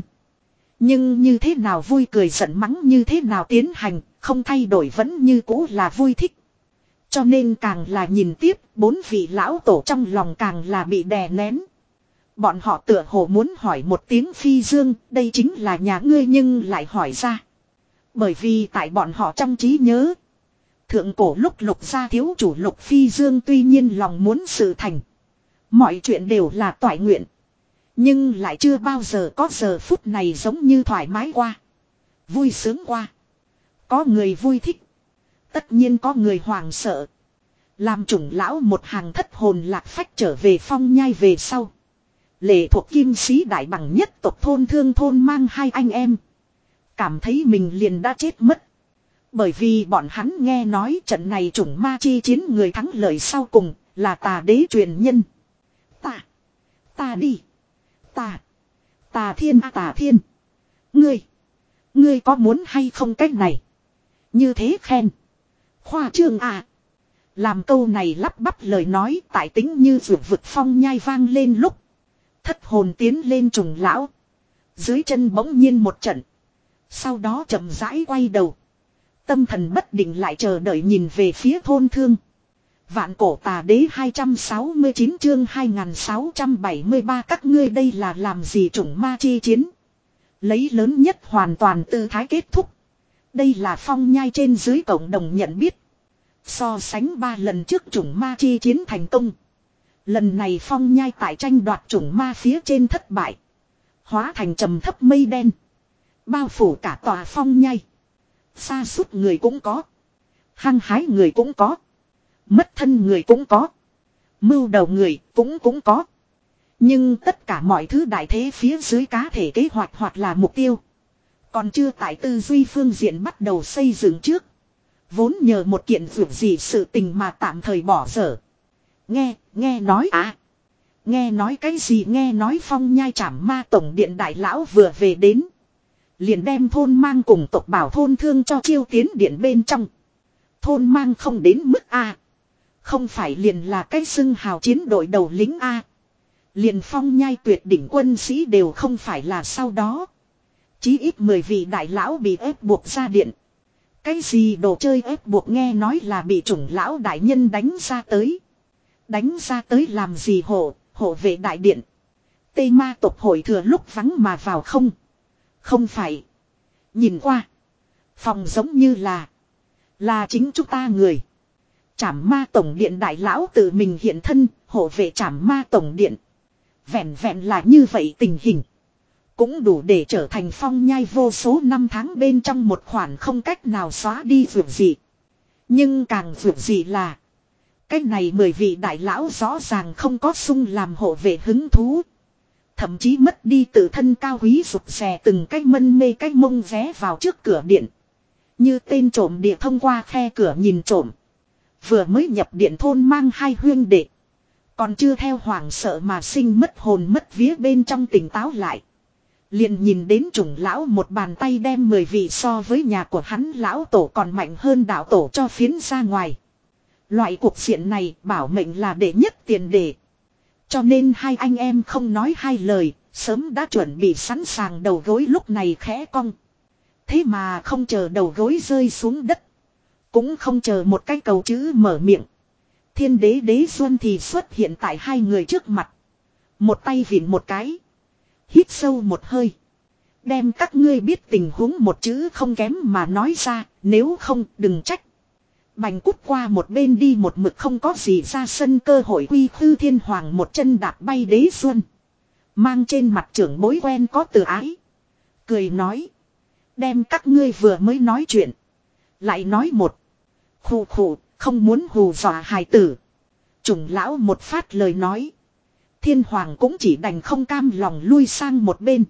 Nhưng như thế nào vui cười giận mắng như thế nào tiến hành, không thay đổi vẫn như cũ là vui thích. Cho nên càng là nhìn tiếp, bốn vị lão tổ trong lòng càng là bị đè nén. Bọn họ tựa hồ muốn hỏi một tiếng Phi Dương, đây chính là nhà ngươi nhưng lại hỏi ra. Bởi vì tại bọn họ trong trí nhớ. Thượng cổ lúc Lục gia thiếu chủ Lục Phi Dương tuy nhiên lòng muốn sự thành. Mọi chuyện đều là toại nguyện. Nhưng lại chưa bao giờ có giờ phút này giống như thoải mái qua. Vui sướng qua. Có người vui thích. Tất nhiên có người hoàng sợ. Làm chủng lão một hàng thất hồn lạc phách trở về phong nhai về sau. Lệ thuộc kim sĩ đại bằng nhất tộc thôn thương thôn mang hai anh em. Cảm thấy mình liền đã chết mất. Bởi vì bọn hắn nghe nói trận này chủng ma chi chiến người thắng lợi sau cùng là Tà đế truyền nhân. Ta. Ta đi. Ta. Tà Thiên a Tà Thiên. Ngươi. Ngươi có muốn hay không cách này. Như thế khen. Khoa trương à. Làm câu này lắp bắp lời nói tại tính như vượt vực phong nhai vang lên lúc. Thất hồn tiến lên trùng lão. Dưới chân bỗng nhiên một trận. Sau đó chậm rãi quay đầu. Tâm thần bất định lại chờ đợi nhìn về phía thôn thương. Vạn cổ Tà đế hai trăm sáu mươi chín chương hai nghìn sáu trăm bảy mươi ba các ngươi đây là làm gì chủng ma chi chiến. Lấy lớn nhất hoàn toàn tư thái kết thúc. Đây là phong nhai trên dưới cộng đồng nhận biết. So sánh ba lần trước chủng ma chi chiến thành công. Lần này phong nhai tại tranh đoạt chủng ma phía trên thất bại. Hóa thành trầm thấp mây đen. Bao phủ cả tòa phong nhai. Xa suốt người cũng có. Hăng hái người cũng có. Mất thân người cũng có. Mưu đầu người cũng cũng có. Nhưng tất cả mọi thứ đại thế phía dưới cá thể kế hoạch hoặc là mục tiêu. Còn chưa tại tư duy phương diện bắt đầu xây dựng trước. Vốn nhờ một kiện vượt gì sự tình mà tạm thời bỏ dở. Nghe, nghe nói à. Nghe nói cái gì nghe nói Phong Nhai Trảm Ma tổng điện đại lão vừa về đến. Liền đem thôn mang cùng tộc bảo thôn thương cho chiêu tiến điện bên trong. Thôn mang không đến mức A. Không phải liền là cái xưng hào chiến đội đầu lính A. Liền Phong Nhai tuyệt đỉnh quân sĩ đều không phải là sau đó. Chí ít mười vị đại lão bị ép buộc ra điện. Cái gì đồ chơi ép buộc nghe nói là bị chủng lão đại nhân đánh ra tới. Đánh ra tới làm gì hộ, hộ vệ đại điện. Tây ma tộc hội thừa lúc vắng mà vào không. Không phải. Nhìn qua. Phòng giống như là. Là chính chúng ta người. Trảm ma tổng điện đại lão tự mình hiện thân, hộ vệ trảm ma tổng điện. Vẹn vẹn là như vậy tình hình. Cũng đủ để trở thành Phong Nhai vô số năm tháng bên trong một khoản không cách nào xóa đi vượt gì. Nhưng càng vượt gì là. Cái này mười vị đại lão rõ ràng không có sung làm hộ vệ hứng thú. Thậm chí mất đi tự thân cao quý rụt rè từng cái mân mê cái mông vé vào trước cửa điện. Như tên trộm địa thông qua khe cửa nhìn trộm. Vừa mới nhập điện thôn mang hai huyên đệ. Còn chưa theo hoảng sợ mà sinh mất hồn mất vía bên trong tỉnh táo lại. Liền nhìn đến chủng lão một bàn tay đem mười vị so với nhà của hắn lão tổ còn mạnh hơn đạo tổ cho phiến ra ngoài. Loại cuộc diện này bảo mệnh là đệ nhất tiền đề. Cho nên hai anh em không nói hai lời, sớm đã chuẩn bị sẵn sàng đầu gối lúc này khẽ cong. Thế mà không chờ đầu gối rơi xuống đất. Cũng không chờ một cái cầu chữ mở miệng. Thiên đế đế xuân thì xuất hiện tại hai người trước mặt. Một tay vịn một cái. Hít sâu một hơi. Đem các ngươi biết tình huống một chữ không kém mà nói ra, nếu không đừng trách. Bành cút qua một bên đi một mực không có gì ra sân cơ hội quy khư thiên hoàng một chân đạp bay đế xuân. Mang trên mặt trưởng bối quen có từ ái. Cười nói. Đem các ngươi vừa mới nói chuyện. Lại nói một. Khủ khủ, không muốn hù dọa hài tử. Chủng lão một phát lời nói. Thiên hoàng cũng chỉ đành không cam lòng lui sang một bên.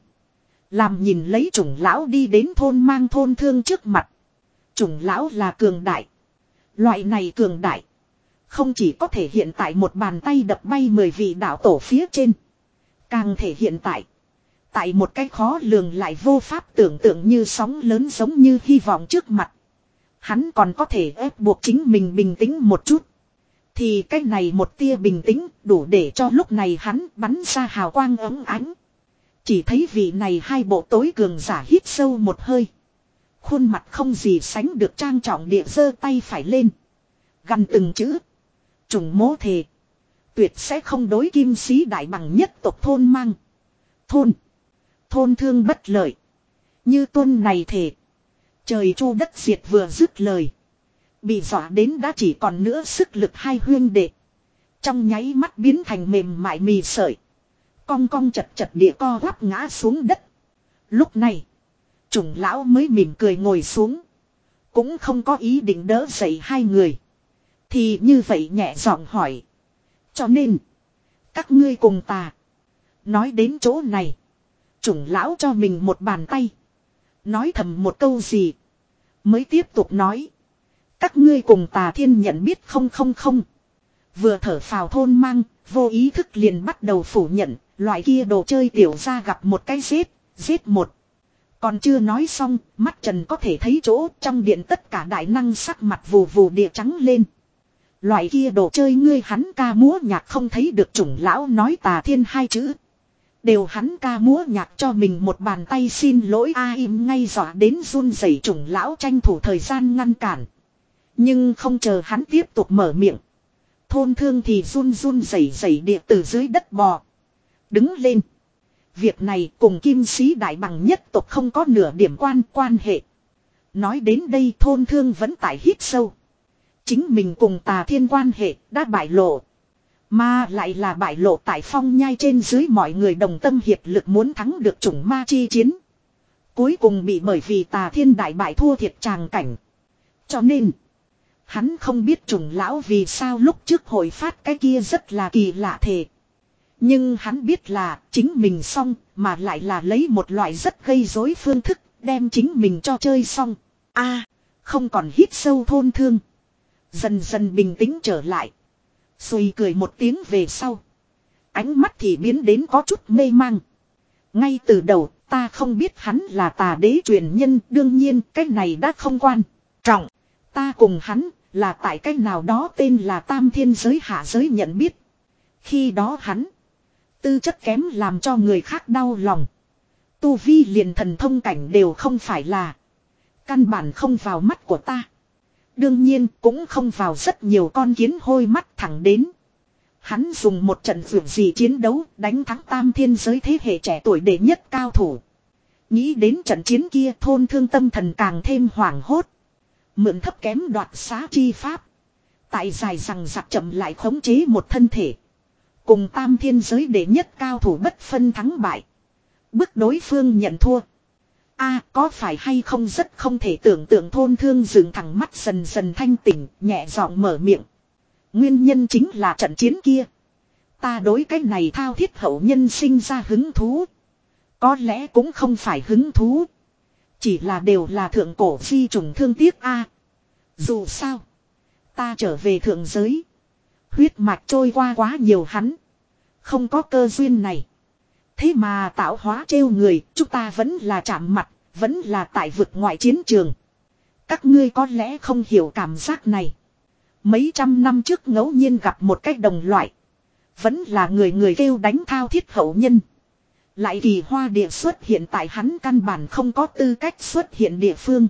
Làm nhìn lấy chủng lão đi đến thôn mang thôn thương trước mặt. Chủng lão là cường đại. Loại này cường đại. Không chỉ có thể hiện tại một bàn tay đập bay mười vị đạo tổ phía trên. Càng thể hiện tại. Tại một cái khó lường lại vô pháp tưởng tượng như sóng lớn giống như hy vọng trước mặt. Hắn còn có thể ép buộc chính mình bình tĩnh một chút. Thì cái này một tia bình tĩnh đủ để cho lúc này hắn bắn ra hào quang ấm ánh. Chỉ thấy vị này hai bộ tối cường giả hít sâu một hơi. Khuôn mặt không gì sánh được trang trọng địa giơ tay phải lên. Gần từng chữ. Trùng mố thề. Tuyệt sẽ không đối kim sĩ đại bằng nhất tộc thôn mang. Thôn. Thôn thương bất lợi. Như tuân này thề. Trời chu đất diệt vừa dứt lời. Bị dọa đến đã chỉ còn nữa sức lực hai huyên đệ. Trong nháy mắt biến thành mềm mại mì sợi. Cong cong chật chật địa co quắp ngã xuống đất. Lúc này. Chủng lão mới mỉm cười ngồi xuống. Cũng không có ý định đỡ dậy hai người. Thì như vậy nhẹ giọng hỏi. Cho nên. Các ngươi cùng ta. Nói đến chỗ này. Chủng lão cho mình một bàn tay. Nói thầm một câu gì. Mới tiếp tục nói. Các ngươi cùng tà thiên nhận biết không không không. Vừa thở phào thôn mang. Vô ý thức liền bắt đầu phủ nhận. Loại kia đồ chơi tiểu ra gặp một cái giết. Giết một. Còn chưa nói xong. Mắt Trần có thể thấy chỗ trong điện tất cả đại năng sắc mặt vù vù địa trắng lên. Loại kia đồ chơi ngươi hắn ca múa nhạc không thấy được chủng lão nói tà thiên hai chữ. Đều hắn ca múa nhạc cho mình một bàn tay xin lỗi a im ngay dọa đến run rẩy chủng lão tranh thủ thời gian ngăn cản. Nhưng không chờ hắn tiếp tục mở miệng. Thôn thương thì run run rẩy rẩy địa từ dưới đất bò. Đứng lên. Việc này cùng kim sĩ đại bằng nhất tộc không có nửa điểm quan quan hệ. Nói đến đây thôn thương vẫn tại hít sâu. Chính mình cùng tà thiên quan hệ đã bại lộ. Mà lại là bại lộ tại Phong Nhai trên dưới mọi người đồng tâm hiệp lực muốn thắng được chủng ma chi chiến. Cuối cùng bị bởi vì tà thiên đại bại thua thiệt tràng cảnh. Cho nên. Hắn không biết trùng lão vì sao lúc trước hồi phát cái kia rất là kỳ lạ thề. Nhưng hắn biết là chính mình xong mà lại là lấy một loại rất gây rối phương thức đem chính mình cho chơi xong. A, không còn hít sâu thôn thương. Dần dần bình tĩnh trở lại. Xùi cười một tiếng về sau. Ánh mắt thì biến đến có chút mê mang. Ngay từ đầu ta không biết hắn là tà đế truyền nhân, đương nhiên cái này đã không quan trọng. Ta cùng hắn là tại cách nào đó tên là Tam Thiên Giới hạ giới nhận biết. Khi đó hắn tư chất kém làm cho người khác đau lòng. Tu vi liền thần thông cảnh đều không phải là. Căn bản không vào mắt của ta. Đương nhiên cũng không vào rất nhiều con kiến hôi mắt thẳng đến. Hắn dùng một trận vượt gì chiến đấu đánh thắng Tam Thiên Giới thế hệ trẻ tuổi đệ nhất cao thủ. Nghĩ đến trận chiến kia thôn thương tâm thần càng thêm hoảng hốt. Mượn thấp kém đoạt xá chi pháp. Tại dài rằng giặc chậm lại khống chế một thân thể. Cùng Tam Thiên Giới đệ nhất cao thủ bất phân thắng bại. Bức đối phương nhận thua. A, có phải hay không rất không thể tưởng tượng thôn thương dừng thẳng mắt dần dần thanh tỉnh, nhẹ giọng mở miệng. Nguyên nhân chính là trận chiến kia. Ta đối cái này thao thiết hậu nhân sinh ra hứng thú. Có lẽ cũng không phải hứng thú. Chỉ là đều là thượng cổ di trùng thương tiếc a. Dù sao. Ta trở về thượng giới. Huyết mạch trôi qua quá nhiều hắn. Không có cơ duyên này. Thế mà tạo hóa trêu người. Chúng ta vẫn là chạm mặt. Vẫn là tại vực ngoại chiến trường. Các ngươi có lẽ không hiểu cảm giác này. Mấy trăm năm trước ngẫu nhiên gặp một cách đồng loại. Vẫn là người người kêu đánh thao thiết hậu nhân. Lại kỳ hoa địa xuất hiện tại hắn căn bản không có tư cách xuất hiện địa phương.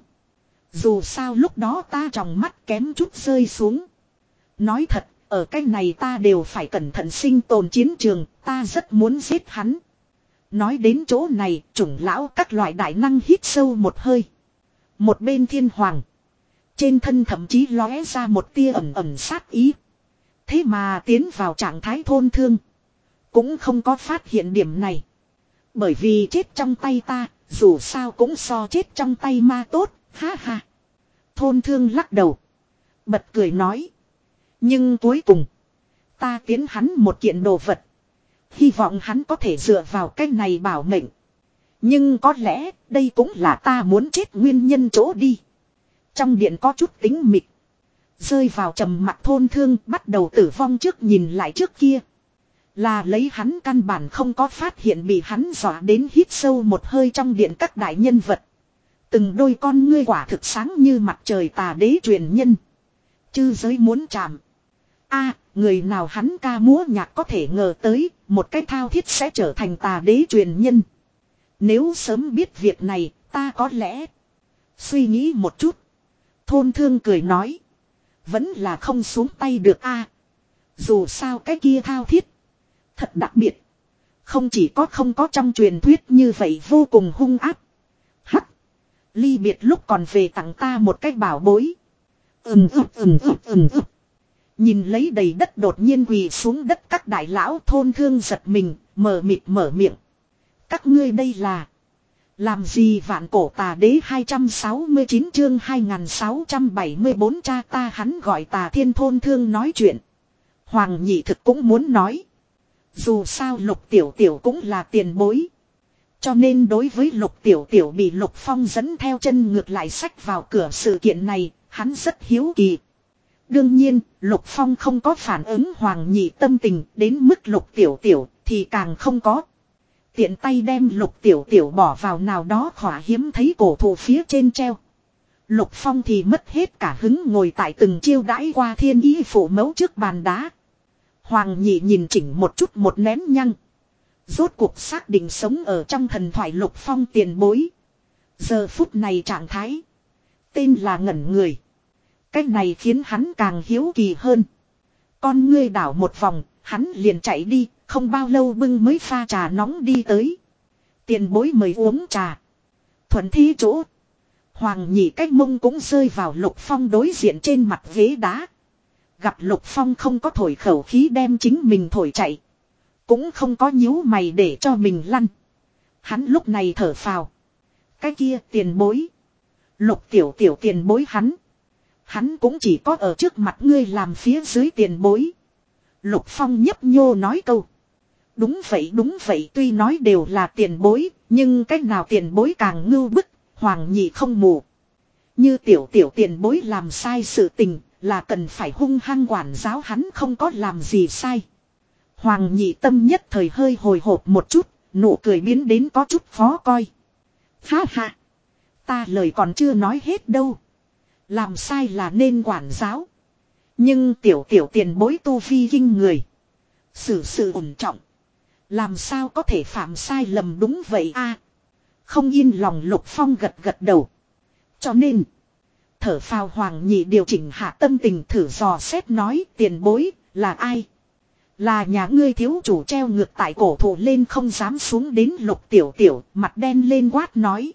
Dù sao lúc đó ta tròng mắt kém chút rơi xuống. Nói thật, ở cái này ta đều phải cẩn thận sinh tồn chiến trường, ta rất muốn giết hắn. Nói đến chỗ này, chủng lão các loại đại năng hít sâu một hơi. Một bên thiên hoàng. Trên thân thậm chí lóe ra một tia ẩm ẩm sát ý. Thế mà tiến vào trạng thái thôn thương. Cũng không có phát hiện điểm này. Bởi vì chết trong tay ta, dù sao cũng so chết trong tay ma tốt, ha ha. Thôn thương lắc đầu. Bật cười nói. Nhưng cuối cùng, ta tiến hắn một kiện đồ vật. Hy vọng hắn có thể dựa vào cái này bảo mệnh. Nhưng có lẽ, đây cũng là ta muốn chết nguyên nhân chỗ đi. Trong điện có chút tính mịt. Rơi vào trầm mặc thôn thương bắt đầu tử vong trước nhìn lại trước kia. Là lấy hắn căn bản không có phát hiện bị hắn dọa đến hít sâu một hơi trong điện các đại nhân vật. Từng đôi con ngươi quả thực sáng như mặt trời tà đế truyền nhân. Chư giới muốn chạm. A, người nào hắn ca múa nhạc có thể ngờ tới, một cái thao thiết sẽ trở thành tà đế truyền nhân. Nếu sớm biết việc này, ta có lẽ. Suy nghĩ một chút. Thôn thương cười nói. Vẫn là không xuống tay được a. Dù sao cái kia thao thiết. Thật đặc biệt. Không chỉ có không có trong truyền thuyết như vậy vô cùng hung áp. Hắc. Ly biệt lúc còn về tặng ta một cái bảo bối. Ừm ướp ừm ướp ừm ướp. Nhìn lấy đầy đất đột nhiên quỳ xuống đất các đại lão thôn thương giật mình, mờ mịt mở miệng. Các ngươi đây là. Làm gì vạn cổ tà đế hai trăm sáu mươi chín chương hai nghìn sáu trăm bảy mươi bốn cha ta hắn gọi tà thiên thôn thương nói chuyện. Hoàng nhị thực cũng muốn nói. Dù sao lục tiểu tiểu cũng là tiền bối. Cho nên đối với lục tiểu tiểu bị lục phong dẫn theo chân ngược lại sách vào cửa sự kiện này, hắn rất hiếu kỳ. Đương nhiên, lục phong không có phản ứng hoàng nhị tâm tình đến mức lục tiểu tiểu thì càng không có. Tiện tay đem lục tiểu tiểu bỏ vào nào đó khỏa hiếm thấy cổ thụ phía trên treo. Lục phong thì mất hết cả hứng ngồi tại từng chiêu đãi qua thiên ý phủ mẫu trước bàn đá. Hoàng nhị nhìn chỉnh một chút một nén nhăng. Rốt cuộc xác định sống ở trong thần thoại lục phong tiền bối. Giờ phút này trạng thái. Tên là ngẩn người. Cái này khiến hắn càng hiếu kỳ hơn. Con ngươi đảo một vòng, hắn liền chạy đi, không bao lâu bưng mới pha trà nóng đi tới. Tiền bối mời uống trà. Thuận thi chỗ. Hoàng nhị cái mông cũng rơi vào lục phong đối diện trên mặt ghế đá. Gặp lục phong không có thổi khẩu khí đem chính mình thổi chạy. Cũng không có nhíu mày để cho mình lăn. Hắn lúc này thở phào. Cái kia tiền bối. Lục tiểu tiểu tiền bối hắn. Hắn cũng chỉ có ở trước mặt ngươi làm phía dưới tiền bối. Lục Phong nhấp nhô nói câu. Đúng vậy đúng vậy, tuy nói đều là tiền bối, nhưng cách nào tiền bối càng ngưu bức, Hoàng Nhị không mù. Như tiểu tiểu tiền bối làm sai sự tình, là cần phải hung hăng quản giáo hắn không có làm gì sai. Hoàng Nhị tâm nhất thời hơi hồi hộp một chút, nụ cười biến đến có chút khó coi. Ha ha, ta lời còn chưa nói hết đâu. Làm sai là nên quản giáo. Nhưng tiểu tiểu tiền bối tu vi kinh người. Xử sự ổn trọng. Làm sao có thể phạm sai lầm đúng vậy a? Không yên lòng Lục Phong gật gật đầu. Cho nên, thở phào Hoàng Nhị điều chỉnh hạ tâm tình thử dò xét nói tiền bối là ai? Là nhà ngươi thiếu chủ treo ngược tại cổ thụ lên không dám xuống đến Lục Tiểu Tiểu mặt đen lên quát nói.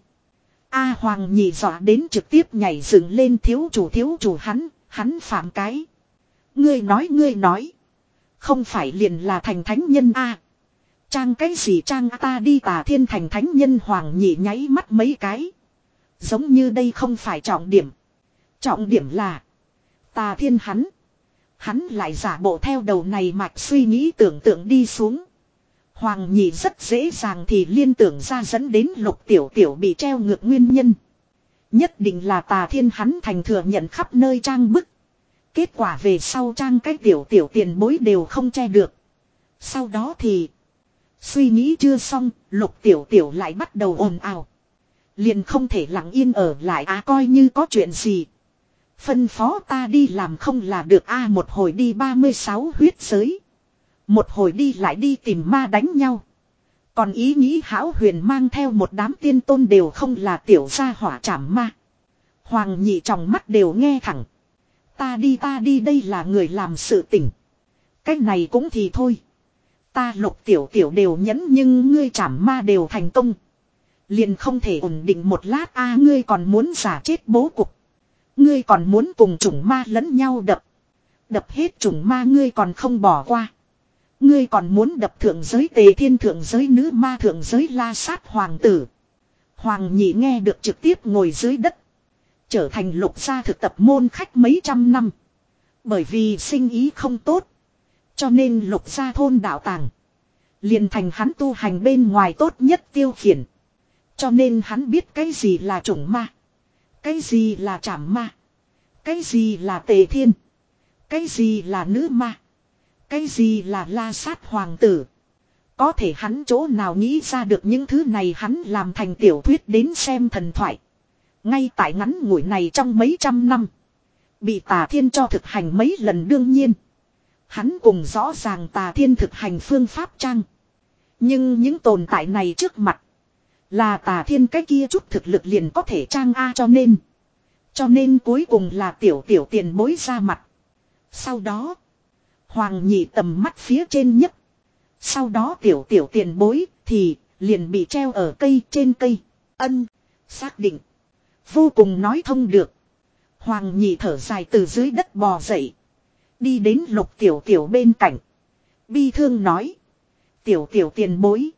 A Hoàng Nhị dọa đến trực tiếp nhảy dựng lên thiếu chủ thiếu chủ hắn, hắn phạm cái. Ngươi nói ngươi nói. Không phải liền là thành thánh nhân a? Trang cái gì trang ta đi Tà Thiên thành thánh nhân Hoàng Nhị nháy mắt mấy cái. Giống như đây không phải trọng điểm. Trọng điểm là Tà Thiên hắn. Hắn lại giả bộ theo đầu này mạch suy nghĩ tưởng tượng đi xuống. Hoàng Nhị rất dễ dàng thì liên tưởng ra dẫn đến Lục Tiểu Tiểu bị treo ngược nguyên nhân. Nhất định là Tà Thiên hắn thành thừa nhận khắp nơi trang bức. Kết quả về sau trang cái tiểu tiểu tiền bối đều không che được. Sau đó thì suy nghĩ chưa xong, Lục Tiểu Tiểu lại bắt đầu ồn ào. Liền không thể lặng yên ở lại à coi như có chuyện gì. Phân phó ta đi làm không là được a à, một hồi đi ba mươi sáu huyết giới. Một hồi đi lại đi tìm ma đánh nhau. Còn ý nghĩ hão huyền mang theo một đám tiên tôn đều không là tiểu gia hỏa trảm ma. Hoàng Nhị trong mắt đều nghe thẳng. Ta đi ta đi đây là người làm sự tình. Cái này cũng thì thôi. Ta Lục Tiểu Tiểu đều nhẫn nhưng ngươi trảm ma đều thành công. Liền không thể ổn định một lát a à, ngươi còn muốn giả chết bố cục. Ngươi còn muốn cùng chủng ma lẫn nhau đập. Đập hết chủng ma ngươi còn không bỏ qua. Ngươi còn muốn đập thượng giới Tề Thiên thượng giới nữ ma thượng giới La Sát hoàng tử. Hoàng Nhị nghe được trực tiếp ngồi dưới đất. Trở thành Lục gia thực tập môn khách mấy trăm năm. Bởi vì sinh ý không tốt. Cho nên Lục gia thôn đạo tàng. Liền thành hắn tu hành bên ngoài tốt nhất tiêu khiển. Cho nên hắn biết cái gì là chủng ma. Cái gì là trảm ma. Cái gì là Tề Thiên. Cái gì là nữ ma. Cái gì là La Sát hoàng tử. Có thể hắn chỗ nào nghĩ ra được những thứ này hắn làm thành tiểu thuyết đến xem thần thoại. Ngay tại ngắn ngủi này trong mấy trăm năm. Bị Tà Thiên cho thực hành mấy lần đương nhiên. Hắn cùng rõ ràng Tà Thiên thực hành phương pháp trang. Nhưng những tồn tại này trước mặt. Là Tà Thiên cái kia chút thực lực liền có thể trang A cho nên. Cho nên cuối cùng là tiểu tiểu tiền bối ra mặt. Sau đó. Hoàng Nhị tầm mắt phía trên nhất. Sau đó tiểu tiểu tiền bối thì liền bị treo ở cây trên cây. Ân. Xác định. Vô cùng nói thông được. Hoàng Nhị thở dài từ dưới đất bò dậy. Đi đến Lục Tiểu Tiểu bên cạnh. Bi thương nói. Tiểu tiểu tiền bối.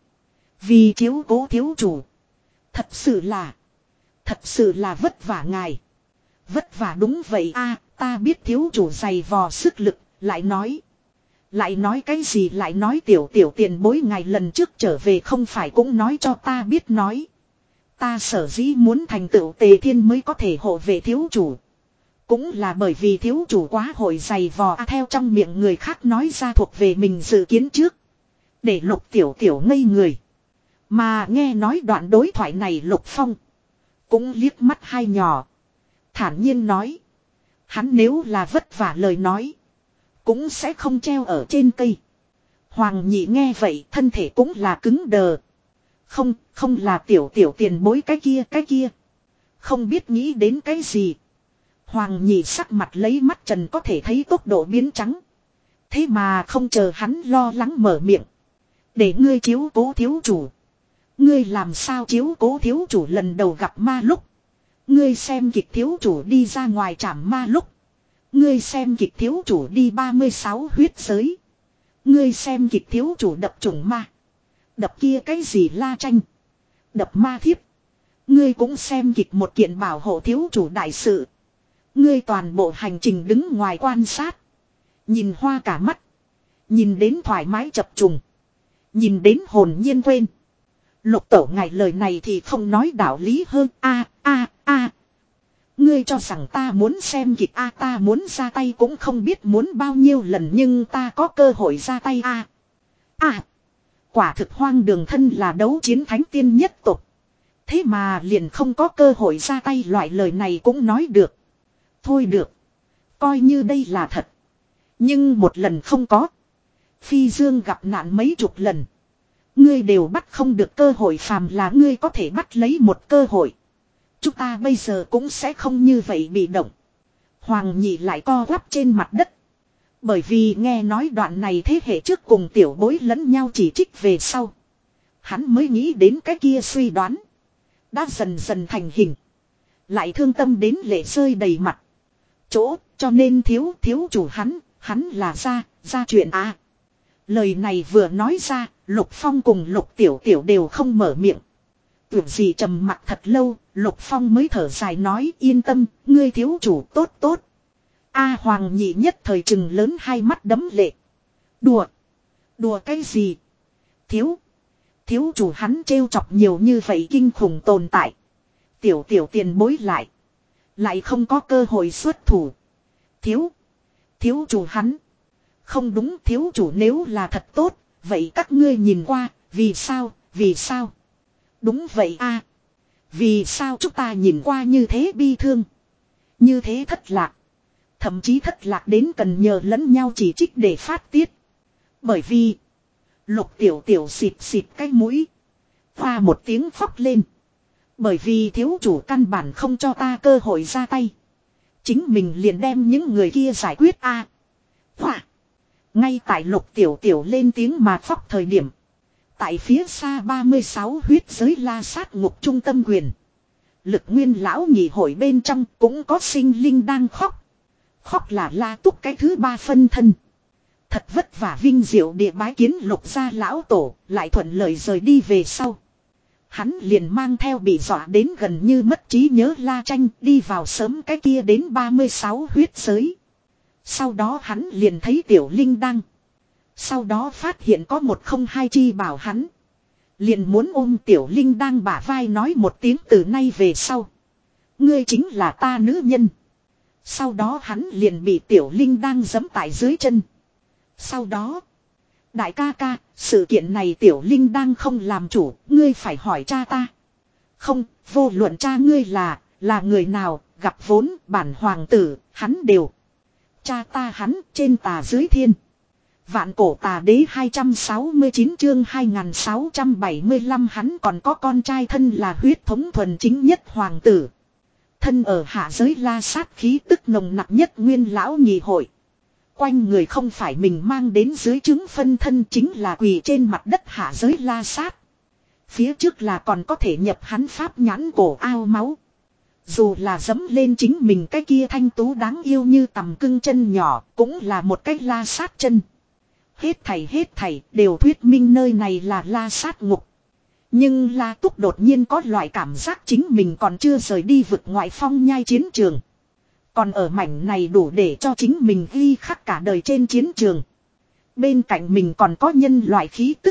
Vì chiếu cố thiếu chủ. Thật sự là. Thật sự là vất vả ngài. Vất vả đúng vậy a ta biết thiếu chủ dày vò sức lực. Lại nói. Lại nói cái gì lại nói tiểu tiểu tiền bối ngài lần trước trở về không phải cũng nói cho ta biết nói. Ta sở dĩ muốn thành tựu Tề Thiên mới có thể hộ vệ thiếu chủ. Cũng là bởi vì thiếu chủ quá hội dày vò à, theo trong miệng người khác nói ra thuộc về mình dự kiến trước. Để Lục Tiểu Tiểu ngây người. Mà nghe nói đoạn đối thoại này Lục Phong. Cũng liếc mắt hai nhỏ. Thản nhiên nói. Hắn nếu là vất vả lời nói. Cũng sẽ không treo ở trên cây. Hoàng Nhị nghe vậy thân thể cũng là cứng đờ. Không, không là tiểu tiểu tiền bối cái kia cái kia. Không biết nghĩ đến cái gì. Hoàng Nhị sắc mặt lấy mắt trần có thể thấy tốc độ biến trắng. Thế mà không chờ hắn lo lắng mở miệng. Để ngươi chiếu cố thiếu chủ. Ngươi làm sao chiếu cố thiếu chủ lần đầu gặp ma lúc. Ngươi xem kịch thiếu chủ đi ra ngoài trảm ma lúc. Ngươi xem kịch thiếu chủ đi ba mươi sáu huyết giới. Ngươi xem kịch thiếu chủ đập trùng ma. Đập kia cái gì la tranh. Đập ma thiếp. Ngươi cũng xem kịch một kiện bảo hộ thiếu chủ đại sự. Ngươi toàn bộ hành trình đứng ngoài quan sát. Nhìn hoa cả mắt. Nhìn đến thoải mái chập trùng. Nhìn đến hồn nhiên quên. Lục Tẩu ngài lời này thì không nói đạo lý hơn. A a a. Ngươi cho rằng ta muốn xem kịch a ta muốn ra tay cũng không biết muốn bao nhiêu lần nhưng ta có cơ hội ra tay a. A. Quả thực hoang đường, thân là đấu chiến thánh tiên nhất tục. Thế mà liền không có cơ hội ra tay, loại lời này cũng nói được. Thôi được. Coi như đây là thật. Nhưng một lần không có. Phi Dương gặp nạn mấy chục lần. Ngươi đều bắt không được cơ hội, phàm là ngươi có thể bắt lấy một cơ hội. Chúng ta bây giờ cũng sẽ không như vậy bị động. Hoàng Nhị lại co quắp trên mặt đất. Bởi vì nghe nói đoạn này thế hệ trước cùng tiểu bối lẫn nhau chỉ trích về sau. Hắn mới nghĩ đến cái kia suy đoán. Đã dần dần thành hình. Lại thương tâm đến lệ rơi đầy mặt. Chỗ cho nên thiếu thiếu chủ hắn. Hắn là ra, ra chuyện à. Lời này vừa nói ra, Lục Phong cùng Lục Tiểu Tiểu đều không mở miệng. Tưởng gì trầm mặt thật lâu, Lục Phong mới thở dài nói yên tâm, ngươi thiếu chủ tốt tốt. A Hoàng Nhị nhất thời trừng lớn hai mắt đấm lệ. Đùa, đùa cái gì? Thiếu, thiếu chủ hắn trêu chọc nhiều như vậy kinh khủng tồn tại. Tiểu Tiểu tiền bối lại, lại không có cơ hội xuất thủ. Thiếu, thiếu chủ hắn. Không đúng, thiếu chủ nếu là thật tốt, vậy các ngươi nhìn qua, vì sao, vì sao? Đúng vậy a. Vì sao chúng ta nhìn qua như thế bi thương? Như thế thất lạc. Thậm chí thất lạc đến cần nhờ lẫn nhau chỉ trích để phát tiết. Bởi vì Lục Tiểu Tiểu xịt xịt cái mũi. Hoa một tiếng khóc lên. Bởi vì thiếu chủ căn bản không cho ta cơ hội ra tay. Chính mình liền đem những người kia giải quyết a. Hoa. Ngay tại Lục Tiểu Tiểu lên tiếng mà khóc thời điểm. Tại phía xa ba mươi sáu huyết giới la sát ngục trung tâm quyền. Lực Nguyên lão nhị hội bên trong cũng có sinh linh đang khóc. Khóc là La Túc cái thứ ba phân thân. Thật vất vả vinh diệu địa bái kiến Lục gia lão tổ, lại thuận lợi rời đi về sau. Hắn liền mang theo bị dọa đến gần như mất trí nhớ La Tranh đi vào sớm cái kia đến ba mươi sáu huyết giới. Sau đó hắn liền thấy Tiểu Linh Đăng. Sau đó phát hiện có một không hai chi bảo hắn. Liền muốn ôm Tiểu Linh Đăng bả vai nói một tiếng từ nay về sau. Ngươi chính là ta nữ nhân. Sau đó hắn liền bị Tiểu Linh Đăng giẫm tại dưới chân. Sau đó. Đại ca ca, sự kiện này Tiểu Linh Đăng không làm chủ, ngươi phải hỏi cha ta. Không, vô luận cha ngươi là, là người nào, gặp vốn, bản hoàng tử, hắn đều. Cha ta hắn, trên tà dưới thiên. Vạn cổ tà đế hai trăm sáu mươi chín chương hai nghìn sáu trăm bảy mươi lăm hắn còn có con trai thân là huyết thống thuần chính nhất hoàng tử. Thân ở hạ giới la sát khí tức nồng nặc nhất nguyên lão nhị hội. Quanh người không phải mình mang đến dưới chứng phân thân chính là quỳ trên mặt đất hạ giới la sát. Phía trước là còn có thể nhập hắn pháp nhãn cổ ao máu. Dù là dẫm lên chính mình cái kia thanh tú đáng yêu như tầm cưng chân nhỏ cũng là một cái la sát chân. Hết thảy hết thảy đều thuyết minh nơi này là la sát ngục. Nhưng La Túc đột nhiên có loại cảm giác chính mình còn chưa rời đi vực ngoại phong nhai chiến trường. Còn ở mảnh này đủ để cho chính mình ghi khắc cả đời trên chiến trường. Bên cạnh mình còn có nhân loại khí tức.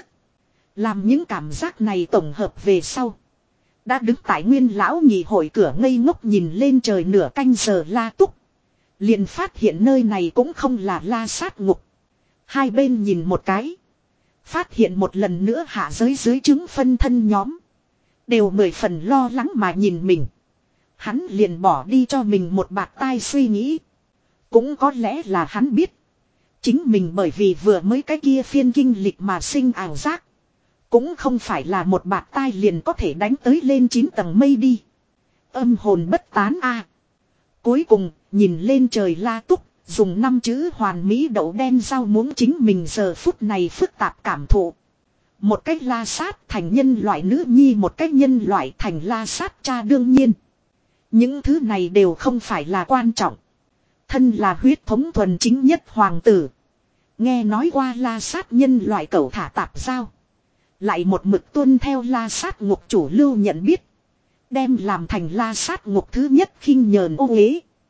Làm những cảm giác này tổng hợp về sau. Đã đứng tại nguyên lão nhị hội cửa ngây ngốc nhìn lên trời nửa canh giờ La Túc. Liền phát hiện nơi này cũng không là la sát ngục. Hai bên nhìn một cái. Phát hiện một lần nữa hạ giới dưới chứng phân thân nhóm. Đều mười phần lo lắng mà nhìn mình. Hắn liền bỏ đi cho mình một bạt tai suy nghĩ. Cũng có lẽ là hắn biết. Chính mình bởi vì vừa mới cái kia phiên kinh lịch mà sinh ảo giác. Cũng không phải là một bạt tai liền có thể đánh tới lên chín tầng mây đi. Âm hồn bất tán a. Cuối cùng, nhìn lên trời La Túc, dùng năm chữ hoàn mỹ đậu đen rau muống chính mình giờ phút này phức tạp cảm thụ. Một cách la sát thành nhân loại nữ nhi, một cách nhân loại thành la sát cha đương nhiên. Những thứ này đều không phải là quan trọng. Thân là huyết thống thuần chính nhất hoàng tử. Nghe nói qua la sát nhân loại cẩu thả tạp giao. Lại một mực tuân theo la sát ngục chủ lưu nhận biết. Đem làm thành la sát ngục thứ nhất khinh nhờn ô uế.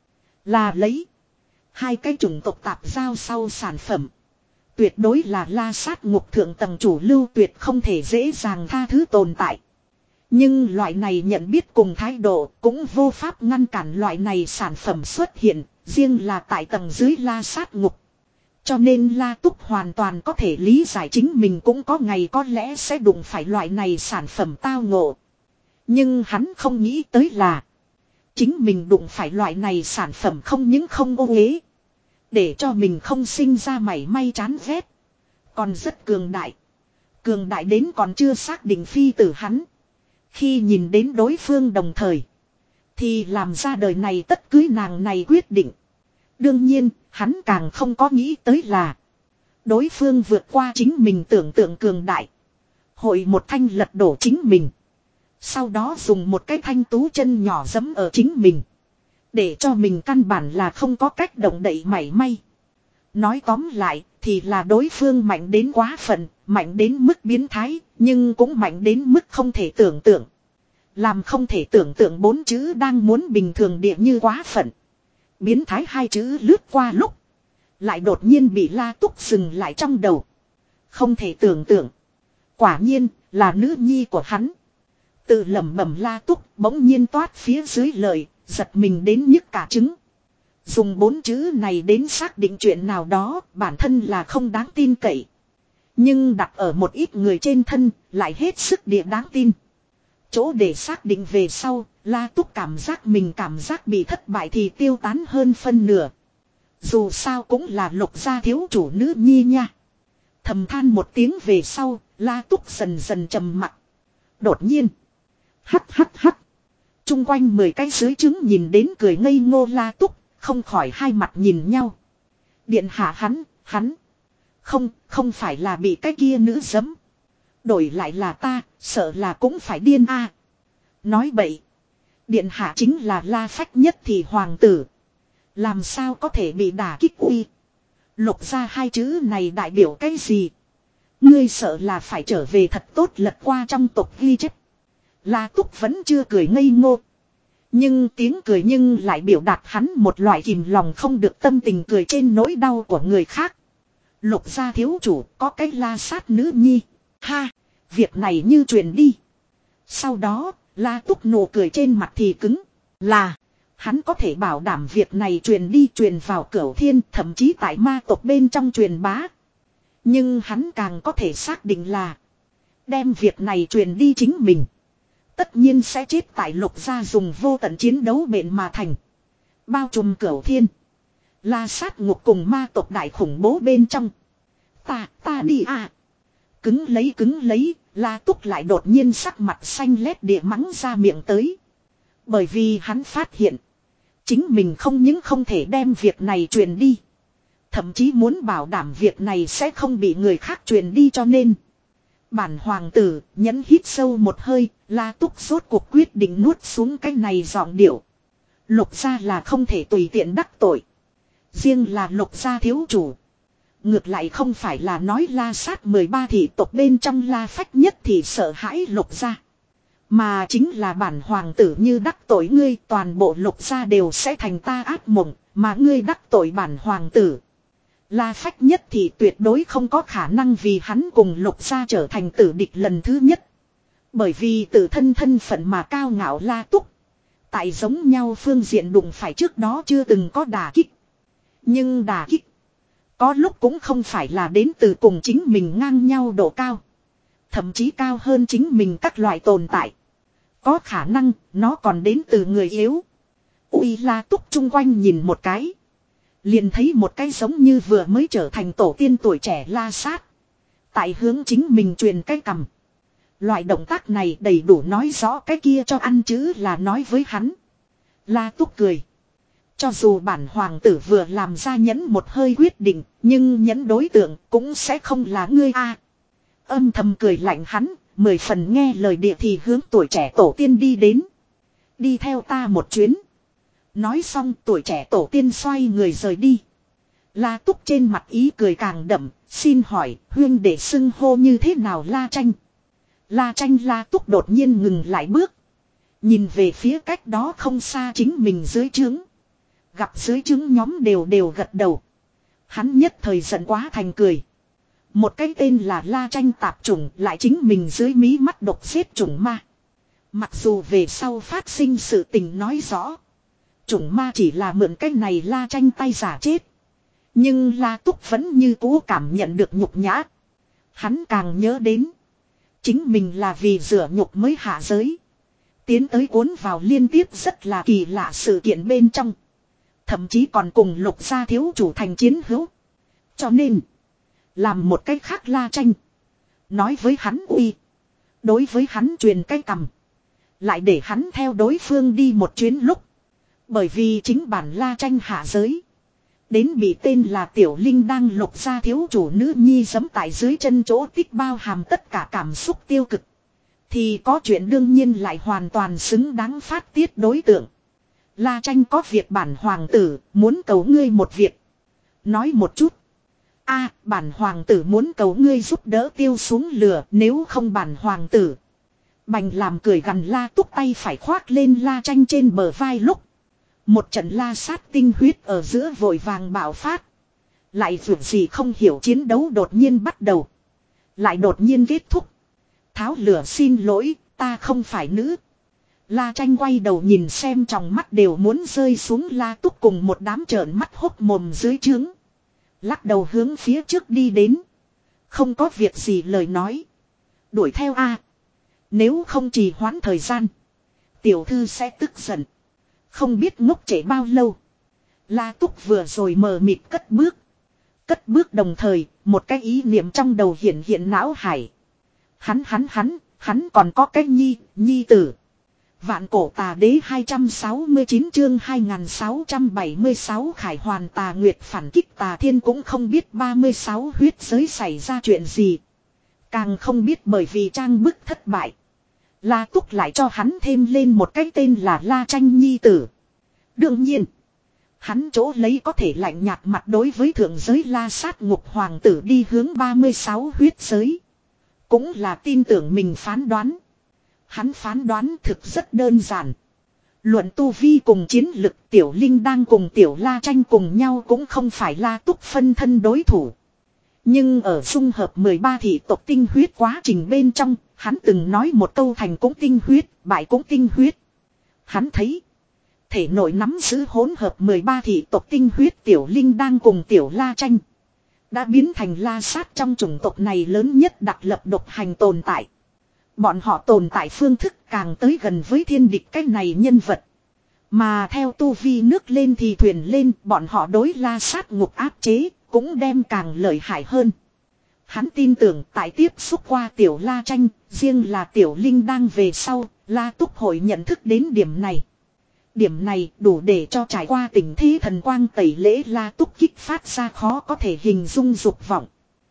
Là lấy. Hai cái chủng tộc tạp giao sau sản phẩm. Tuyệt đối là La Sát ngục thượng tầng chủ lưu, tuyệt không thể dễ dàng tha thứ tồn tại. Nhưng loại này nhận biết cùng thái độ cũng vô pháp ngăn cản loại này sản phẩm xuất hiện, riêng là tại tầng dưới La Sát ngục. Cho nên La Túc hoàn toàn có thể lý giải chính mình cũng có ngày có lẽ sẽ đụng phải loại này sản phẩm tao ngộ. Nhưng hắn không nghĩ tới là chính mình đụng phải loại này sản phẩm không những không ô uế, để cho mình không sinh ra mảy may chán ghét, còn rất cường đại. Cường đại đến còn chưa xác định phi tử hắn. Khi nhìn đến đối phương đồng thời, thì làm ra đời này tất cưới nàng này quyết định. Đương nhiên, hắn càng không có nghĩ tới là đối phương vượt qua chính mình tưởng tượng cường đại. Hội một thanh lật đổ chính mình. Sau đó dùng một cái thanh tú chân nhỏ giẫm ở chính mình. Để cho mình căn bản là không có cách động đậy mảy may. Nói tóm lại thì là đối phương mạnh đến quá phận, mạnh đến mức biến thái, nhưng cũng mạnh đến mức không thể tưởng tượng. Làm không thể tưởng tượng bốn chữ đang muốn bình thường địa như quá phận. Biến thái hai chữ lướt qua lúc. Lại đột nhiên bị La Túc dừng lại trong đầu. Không thể tưởng tượng. Quả nhiên là nữ nhi của hắn. Tự lẩm bẩm La Túc bỗng nhiên toát phía dưới lời, giật mình đến nhức cả trứng. Dùng bốn chữ này đến xác định chuyện nào đó bản thân là không đáng tin cậy. Nhưng đặt ở một ít người trên thân lại hết sức địa đáng tin. Chỗ để xác định về sau, La Túc cảm giác mình cảm giác bị thất bại thì tiêu tán hơn phân nửa. Dù sao cũng là Lục gia thiếu chủ nữ nhi nha. Thầm than một tiếng về sau, La Túc dần dần trầm mặc. Đột nhiên. Hắt hắt hắt. Trung quanh mười cái dưới trứng nhìn đến cười ngây ngô La Túc, không khỏi hai mặt nhìn nhau. Điện hạ hắn, hắn. Không, không phải là bị cái kia nữ giấm. Đổi lại là ta, sợ là cũng phải điên a. À. Nói bậy. Điện hạ chính là La Phách nhất thì hoàng tử. Làm sao có thể bị đả kích uy. Lục ra hai chữ này đại biểu cái gì? Ngươi sợ là phải trở về thật tốt lật qua trong tộc ghi chép. La Túc vẫn chưa cười ngây ngô. Nhưng tiếng cười nhưng lại biểu đạt hắn một loại kìm lòng không được tâm tình cười trên nỗi đau của người khác. Lục gia thiếu chủ có cái La Sát nữ nhi. Ha! Việc này như truyền đi. Sau đó, La Túc nụ cười trên mặt thì cứng. Là, hắn có thể bảo đảm việc này truyền đi truyền vào Cửu Thiên, thậm chí tại ma tộc bên trong truyền bá. Nhưng hắn càng có thể xác định là đem việc này truyền đi chính mình. Tất nhiên sẽ chết tại Lục gia dùng vô tận chiến đấu bền mà thành. Bao trùm Cửu Thiên. La Sát ngục cùng ma tộc đại khủng bố bên trong. Ta, ta đi à. Cứng lấy cứng lấy, La Túc lại đột nhiên sắc mặt xanh lét địa mắng ra miệng tới. Bởi vì hắn phát hiện. Chính mình không những không thể đem việc này truyền đi. Thậm chí muốn bảo đảm việc này sẽ không bị người khác truyền đi cho nên. Bản hoàng tử nhẫn hít sâu một hơi, La Túc rốt cuộc quyết định nuốt xuống cái này giọng điệu. Lục gia là không thể tùy tiện đắc tội. Riêng là Lục gia thiếu chủ. Ngược lại không phải là nói La Sát mười ba thị tộc bên trong La Phách nhất thì sợ hãi Lục gia. Mà chính là bản hoàng tử như đắc tội ngươi, toàn bộ Lục gia đều sẽ thành ta ác mộng, mà ngươi đắc tội bản hoàng tử. La Phách nhất thì tuyệt đối không có khả năng vì hắn cùng Lục gia trở thành tử địch lần thứ nhất. Bởi vì tự thân thân phận mà cao ngạo La Túc. Tại giống nhau phương diện đụng phải trước đó chưa từng có đả kích. Nhưng đả kích. Có lúc cũng không phải là đến từ cùng chính mình ngang nhau độ cao. Thậm chí cao hơn chính mình các loại tồn tại. Có khả năng nó còn đến từ người yếu. Ui La Túc chung quanh nhìn một cái. Liền thấy một cái giống như vừa mới trở thành tổ tiên tuổi trẻ La Sát. Tại hướng chính mình truyền cái cầm. Loại động tác này đầy đủ nói rõ cái kia cho ăn chứ là nói với hắn. La Túc cười. Cho dù bản hoàng tử vừa làm ra nhẫn một hơi quyết định, nhưng nhẫn đối tượng cũng sẽ không là ngươi a. À, âm thầm cười lạnh hắn, mười phần nghe lời địa thì hướng tuổi trẻ tổ tiên đi đến. Đi theo ta một chuyến. Nói xong tuổi trẻ tổ tiên xoay người rời đi. La Túc trên mặt ý cười càng đậm, xin hỏi huyên để xưng hô như thế nào La Tranh. La Tranh La Túc đột nhiên ngừng lại bước. Nhìn về phía cách đó không xa chính mình dưới trướng. Gặp dưới chứng nhóm đều đều gật đầu. Hắn nhất thời giận quá thành cười. Một cái tên là La Tranh tạp chủng lại chính mình dưới mí mắt độc xếp chủng ma. Mặc dù về sau phát sinh sự tình nói rõ. Chủng ma chỉ là mượn cái này La Tranh tay giả chết. Nhưng La Túc vẫn như cũ cảm nhận được nhục nhã. Hắn càng nhớ đến. Chính mình là vì rửa nhục mới hạ giới. Tiến tới cuốn vào liên tiếp rất là kỳ lạ sự kiện bên trong. Thậm chí còn cùng Lục gia thiếu chủ thành chiến hữu. Cho nên. Làm một cách khác La Tranh. Nói với hắn uy. Đối với hắn truyền cái cầm. Lại để hắn theo đối phương đi một chuyến lúc. Bởi vì chính bản La Tranh hạ giới. Đến bị tên là Tiểu Linh đang Lục gia thiếu chủ nữ nhi giẫm tại dưới chân chỗ tích bao hàm tất cả cảm xúc tiêu cực. Thì có chuyện đương nhiên lại hoàn toàn xứng đáng phát tiết đối tượng. La Tranh có việc bản hoàng tử muốn cầu ngươi một việc. Nói một chút. A, bản hoàng tử muốn cầu ngươi giúp đỡ tiêu xuống lửa nếu không bản hoàng tử. Bành làm cười gằn La Túc tay phải khoác lên La Tranh trên bờ vai lúc. Một trận la sát tinh huyết ở giữa vội vàng bạo phát. Lại vượt gì không hiểu chiến đấu đột nhiên bắt đầu. Lại đột nhiên kết thúc. Tháo lửa xin lỗi, ta không phải nữ. La Tranh quay đầu nhìn xem trong mắt đều muốn rơi xuống La Túc cùng một đám trợn mắt hốc mồm dưới trướng. Lắc đầu hướng phía trước đi đến. Không có việc gì lời nói. Đuổi theo a. Nếu không trì hoãn thời gian. Tiểu thư sẽ tức giận. Không biết ngốc trễ bao lâu. La Túc vừa rồi mờ mịt cất bước. Cất bước đồng thời, một cái ý niệm trong đầu hiện hiện não hải. Hắn hắn hắn, hắn còn có cái nhi, nhi tử. Vạn cổ tà đế hai trăm sáu mươi chín chương hai nghìn sáu trăm bảy mươi sáu khải hoàn tà nguyệt phản kích tà thiên cũng không biết ba mươi sáu huyết giới xảy ra chuyện gì. Càng không biết bởi vì trang bức thất bại. La Túc lại cho hắn thêm lên một cái tên là La Tranh nhi tử. Đương nhiên. Hắn chỗ lấy có thể lạnh nhạt mặt đối với thượng giới La sát ngục hoàng tử đi hướng ba mươi sáu huyết giới. Cũng là tin tưởng mình phán đoán. Hắn phán đoán thực rất đơn giản. Luận tu vi cùng chiến lực Tiểu Linh đang cùng Tiểu La Tranh cùng nhau cũng không phải La Túc phân thân đối thủ. Nhưng ở dung hợp mười ba thị tộc tinh huyết quá trình bên trong, hắn từng nói một câu thành cũng tinh huyết, bại cũng tinh huyết. Hắn thấy, thể nội nắm giữ hỗn hợp mười ba thị tộc tinh huyết Tiểu Linh đang cùng Tiểu La Tranh. Đã biến thành La sát trong chủng tộc này lớn nhất đặc lập độc hành tồn tại. Bọn họ tồn tại phương thức càng tới gần với thiên địch cái này nhân vật. Mà theo tu vi nước lên thì thuyền lên, bọn họ đối La sát ngục áp chế, cũng đem càng lợi hại hơn. Hắn tin tưởng tại tiếp xúc qua Tiểu La Tranh, riêng là Tiểu Linh đang về sau, La Túc hội nhận thức đến điểm này. Điểm này đủ để cho trải qua tình thế thần quang tẩy lễ La Túc kích phát ra khó có thể hình dung dục vọng.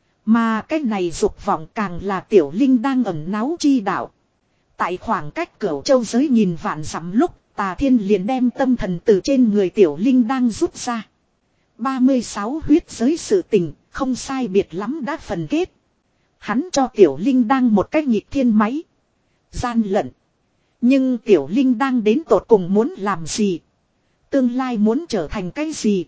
Mà cái này dục vọng càng là Tiểu Linh đang ẩn náu chi đạo. Tại khoảng cách Cửu Châu giới nhìn vạn dặm lúc, Tà Thiên liền đem tâm thần từ trên người Tiểu Linh đang rút ra. ba mươi sáu huyết giới sự tình, không sai biệt lắm đã phần kết. Hắn cho Tiểu Linh đang một cái nhịp thiên máy. Gian lận. Nhưng Tiểu Linh đang đến tột cùng muốn làm gì? Tương lai muốn trở thành cái gì?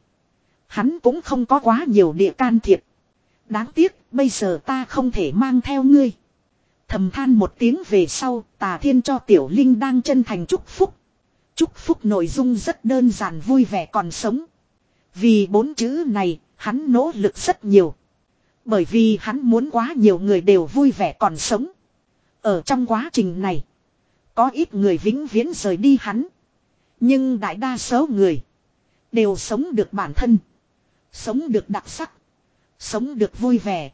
Hắn cũng không có quá nhiều địa can thiệp. Đáng tiếc, bây giờ ta không thể mang theo ngươi. Thầm than một tiếng về sau, Tà Thiên cho Tiểu Linh đang chân thành chúc phúc. Chúc phúc nội dung rất đơn giản vui vẻ còn sống. Vì bốn chữ này, hắn nỗ lực rất nhiều. Bởi vì hắn muốn quá nhiều người đều vui vẻ còn sống. Ở trong quá trình này, có ít người vĩnh viễn rời đi hắn. Nhưng đại đa số người đều sống được bản thân. Sống được đặc sắc. Sống được vui vẻ.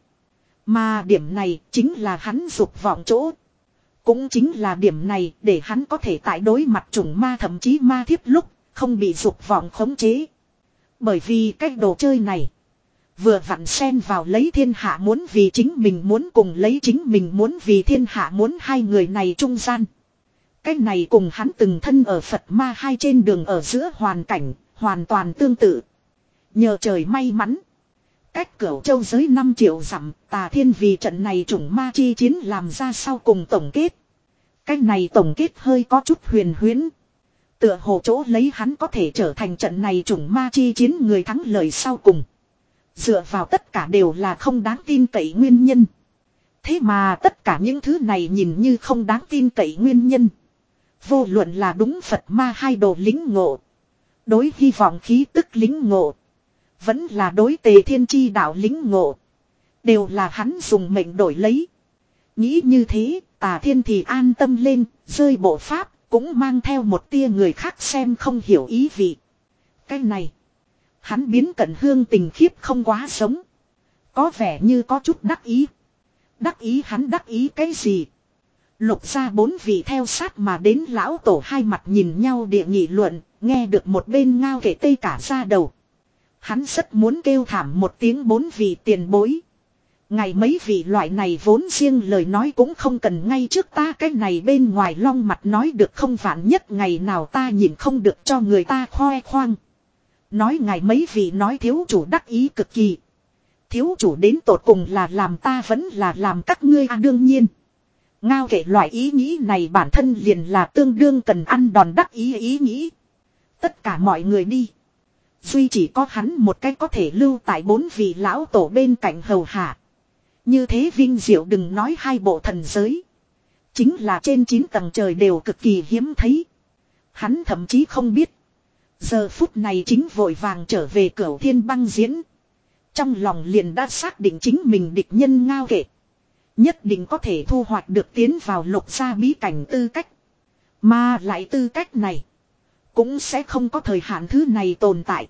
Mà điểm này chính là hắn dục vọng chỗ. Cũng chính là điểm này để hắn có thể tại đối mặt chủng ma thậm chí ma thiếp lúc không bị dục vọng khống chế. Bởi vì cái đồ chơi này vừa vặn xen vào lấy thiên hạ muốn vì chính mình muốn cùng lấy chính mình muốn vì thiên hạ muốn hai người này trung gian. Cái này cùng hắn từng thân ở Phật ma hai trên đường ở giữa hoàn cảnh hoàn toàn tương tự. Nhờ trời may mắn. Cách Cửu Châu giới năm triệu dặm, Tà Thiên vì trận này chủng ma chi chiến làm ra sau cùng tổng kết. Cái này tổng kết hơi có chút huyền huyễn. Tựa hồ chỗ lấy hắn có thể trở thành trận này chủng ma chi chiến người thắng lợi sau cùng. Dựa vào tất cả đều là không đáng tin cậy nguyên nhân. Thế mà tất cả những thứ này nhìn như không đáng tin cậy nguyên nhân. Vô luận là đúng Phật ma hai đồ lính ngộ. Đối hy vọng khí tức lính ngộ. Vẫn là đối tề thiên chi đạo lính ngộ. Đều là hắn dùng mệnh đổi lấy. Nghĩ như thế, Tà Thiên thì an tâm lên, rơi bộ pháp, cũng mang theo một tia người khác xem không hiểu ý vị. Cái này, hắn biến Cận Hương tình khiếp không quá sống. Có vẻ như có chút đắc ý. Đắc ý hắn đắc ý cái gì? Lục ra bốn vị theo sát mà đến lão tổ hai mặt nhìn nhau địa nghị luận, nghe được một bên ngao kể tây cả ra đầu. Hắn rất muốn kêu thảm một tiếng bốn vị tiền bối. Ngày mấy vị loại này vốn riêng lời nói cũng không cần ngay trước ta cái này bên ngoài long mặt nói được không vạn nhất ngày nào ta nhìn không được cho người ta khoe khoang. Nói ngày mấy vị nói thiếu chủ đắc ý cực kỳ. Thiếu chủ đến tột cùng là làm ta vẫn là làm các ngươi à đương nhiên. Ngao kể loại ý nghĩ này bản thân liền là tương đương cần ăn đòn đắc ý ý nghĩ. Tất cả mọi người đi. Duy chỉ có hắn một cách có thể lưu tại bốn vị lão tổ bên cạnh hầu hạ. Như thế vinh diệu đừng nói hai bộ thần giới. Chính là trên chín tầng trời đều cực kỳ hiếm thấy. Hắn thậm chí không biết. Giờ phút này chính vội vàng trở về Cửu Thiên băng diễn. Trong lòng liền đã xác định chính mình địch nhân ngao kệ. Nhất định có thể thu hoạch được tiến vào lục gia bí cảnh tư cách. Mà lại tư cách này. Cũng sẽ không có thời hạn thứ này tồn tại.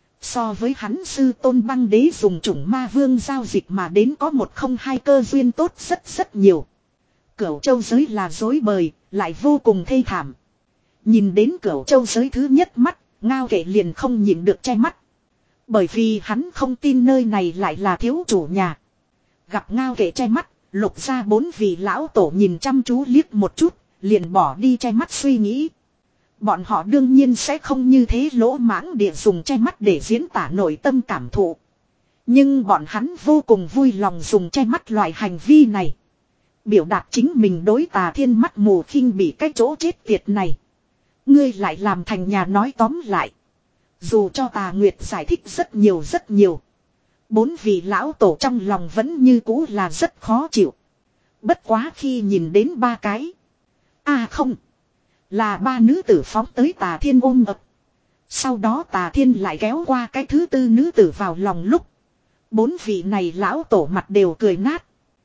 So với hắn sư tôn băng đế dùng chủng ma vương giao dịch mà đến có một không hai cơ duyên tốt rất rất nhiều. Cửu châu giới là dối bời, lại vô cùng thê thảm. Nhìn đến cửu châu giới thứ nhất mắt, ngao kệ liền không nhìn được che mắt. Bởi vì hắn không tin nơi này lại là thiếu chủ nhà. Gặp ngao kệ che mắt, lục ra bốn vị lão tổ nhìn chăm chú liếc một chút, liền bỏ đi che mắt suy nghĩ. Bọn họ đương nhiên sẽ không như thế lỗ mãng địa dùng che mắt để diễn tả nội tâm cảm thụ. Nhưng bọn hắn vô cùng vui lòng dùng che mắt loại hành vi này. Biểu đạt chính mình đối Tà Thiên mắt mù khinh bị cái chỗ chết tiệt này. Ngươi lại làm thành nhà nói tóm lại. Dù cho Tà Nguyệt giải thích rất nhiều rất nhiều. Bốn vị lão tổ trong lòng vẫn như cũ là rất khó chịu. Bất quá khi nhìn đến ba cái. À không. Là ba nữ tử phóng tới Tà Thiên ôm ập. Sau đó Tà Thiên lại kéo qua cái thứ tư nữ tử vào lòng lúc. Bốn vị này lão tổ mặt đều cười nát.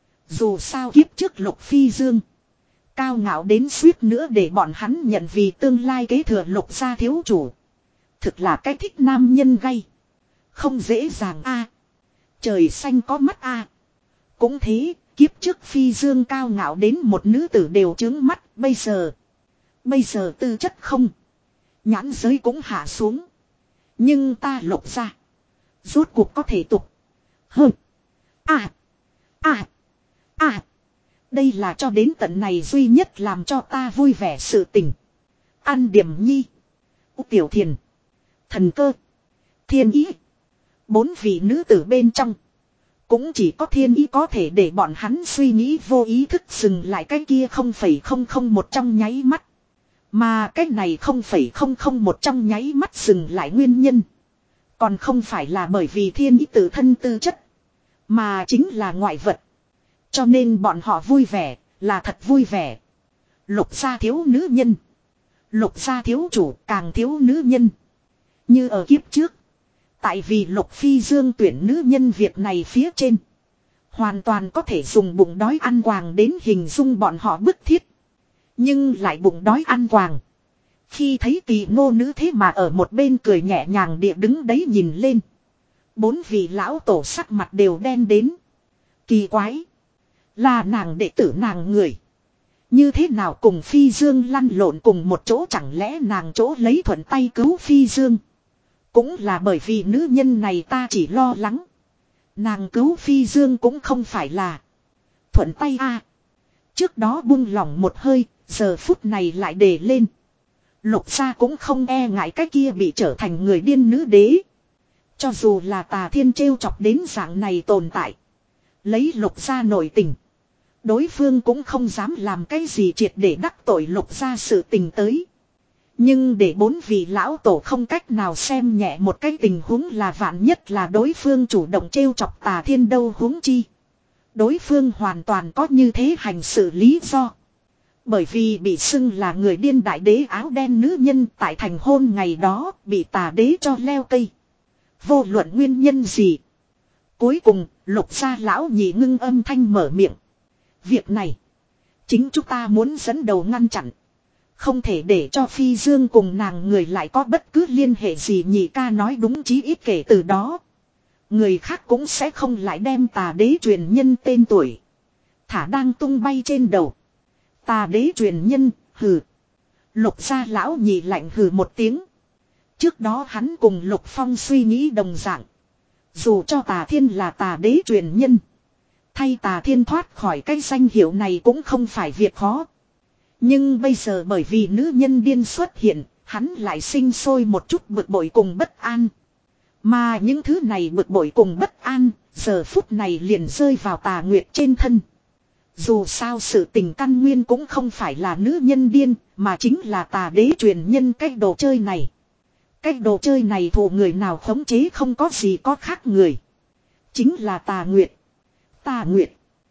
Dù sao kiếp trước Lục Phi Dương. Cao ngạo đến suýt nữa để bọn hắn nhận vì tương lai kế thừa Lục gia thiếu chủ. Thực là cái thích nam nhân gay. Không dễ dàng a. Trời xanh có mắt a. Cũng thế, kiếp trước Phi Dương cao ngạo đến một nữ tử đều trướng mắt, bây giờ. Bây giờ tư chất không. Nhãn giới cũng hạ xuống. Nhưng ta Lục gia. Rốt cuộc có thể tục. Hơ. À. À. À. Đây là cho đến tận này duy nhất làm cho ta vui vẻ sự tình. Ăn điểm nhi. Tiểu Thiền. Thần Cơ. Thiên Ý. Bốn vị nữ tử bên trong. Cũng chỉ có Thiên Ý có thể để bọn hắn suy nghĩ vô ý thức dừng lại cái kia không phẩy không không một trong nháy mắt. Mà cái này không phẩy không không một trong nháy mắt dừng lại nguyên nhân. Còn không phải là bởi vì Thiên Ý tự thân tư chất. Mà chính là ngoại vật. Cho nên bọn họ vui vẻ, là thật vui vẻ. Lục gia thiếu nữ nhân. Lục gia thiếu chủ càng thiếu nữ nhân. Như ở kiếp trước. Tại vì Lục Phi Dương tuyển nữ nhân việc này phía trên. Hoàn toàn có thể dùng bụng đói ăn quàng đến hình dung bọn họ bức thiết. Nhưng lại bụng đói ăn quàng. Khi thấy Tỳ ngô nữ thế mà ở một bên cười nhẹ nhàng địa đứng đấy nhìn lên. Bốn vị lão tổ sắc mặt đều đen đến. Kỳ quái. Là nàng đệ tử nàng người. Như thế nào cùng Phi Dương lăn lộn cùng một chỗ chẳng lẽ nàng chỗ lấy thuận tay cứu Phi Dương. Cũng là bởi vì nữ nhân này ta chỉ lo lắng. Nàng cứu Phi Dương cũng không phải là thuận tay a. Trước đó buông lỏng một hơi, giờ phút này lại đề lên. Lục gia cũng không e ngại cái kia bị trở thành người điên nữ đế. Cho dù là Tà Thiên trêu chọc đến dạng này tồn tại. Lấy Lục gia nổi tình. Đối phương cũng không dám làm cái gì triệt để đắc tội Lục gia sự tình tới. Nhưng để bốn vị lão tổ không cách nào xem nhẹ một cái tình huống là vạn nhất là đối phương chủ động trêu chọc Tà Thiên đâu huống chi. Đối phương hoàn toàn có như thế hành sự lý do. Bởi vì bị xưng là người điên đại đế áo đen nữ nhân tại thành hôn ngày đó bị tà đế cho leo cây. Vô luận nguyên nhân gì. Cuối cùng, Lục gia lão nhị ngưng âm thanh mở miệng. Việc này, chính chúng ta muốn dẫn đầu ngăn chặn. Không thể để cho Phi Dương cùng nàng người lại có bất cứ liên hệ gì. Nhị ca nói đúng, chí ít kể từ đó. Người khác cũng sẽ không lại đem tà đế truyền nhân tên tuổi. Thả đang tung bay trên đầu. Tà đế truyền nhân, hừ. Lục gia lão nhị lạnh hừ một tiếng. Trước đó hắn cùng Lục Phong suy nghĩ đồng dạng. Dù cho Tà Thiên là tà đế truyền nhân. Thay Tà Thiên thoát khỏi cái danh hiệu này cũng không phải việc khó. Nhưng bây giờ bởi vì nữ nhân điên xuất hiện, hắn lại sinh sôi một chút bực bội cùng bất an. Mà những thứ này bực bội cùng bất an, giờ phút này liền rơi vào Tà Nguyệt trên thân. Dù sao sự tình căn nguyên cũng không phải là nữ nhân điên, mà chính là tà đế truyền nhân cái đồ chơi này. Cái đồ chơi này thủ người nào khống chế không có gì có khác người. Chính là Tà Nguyệt. Tà Nguyệt.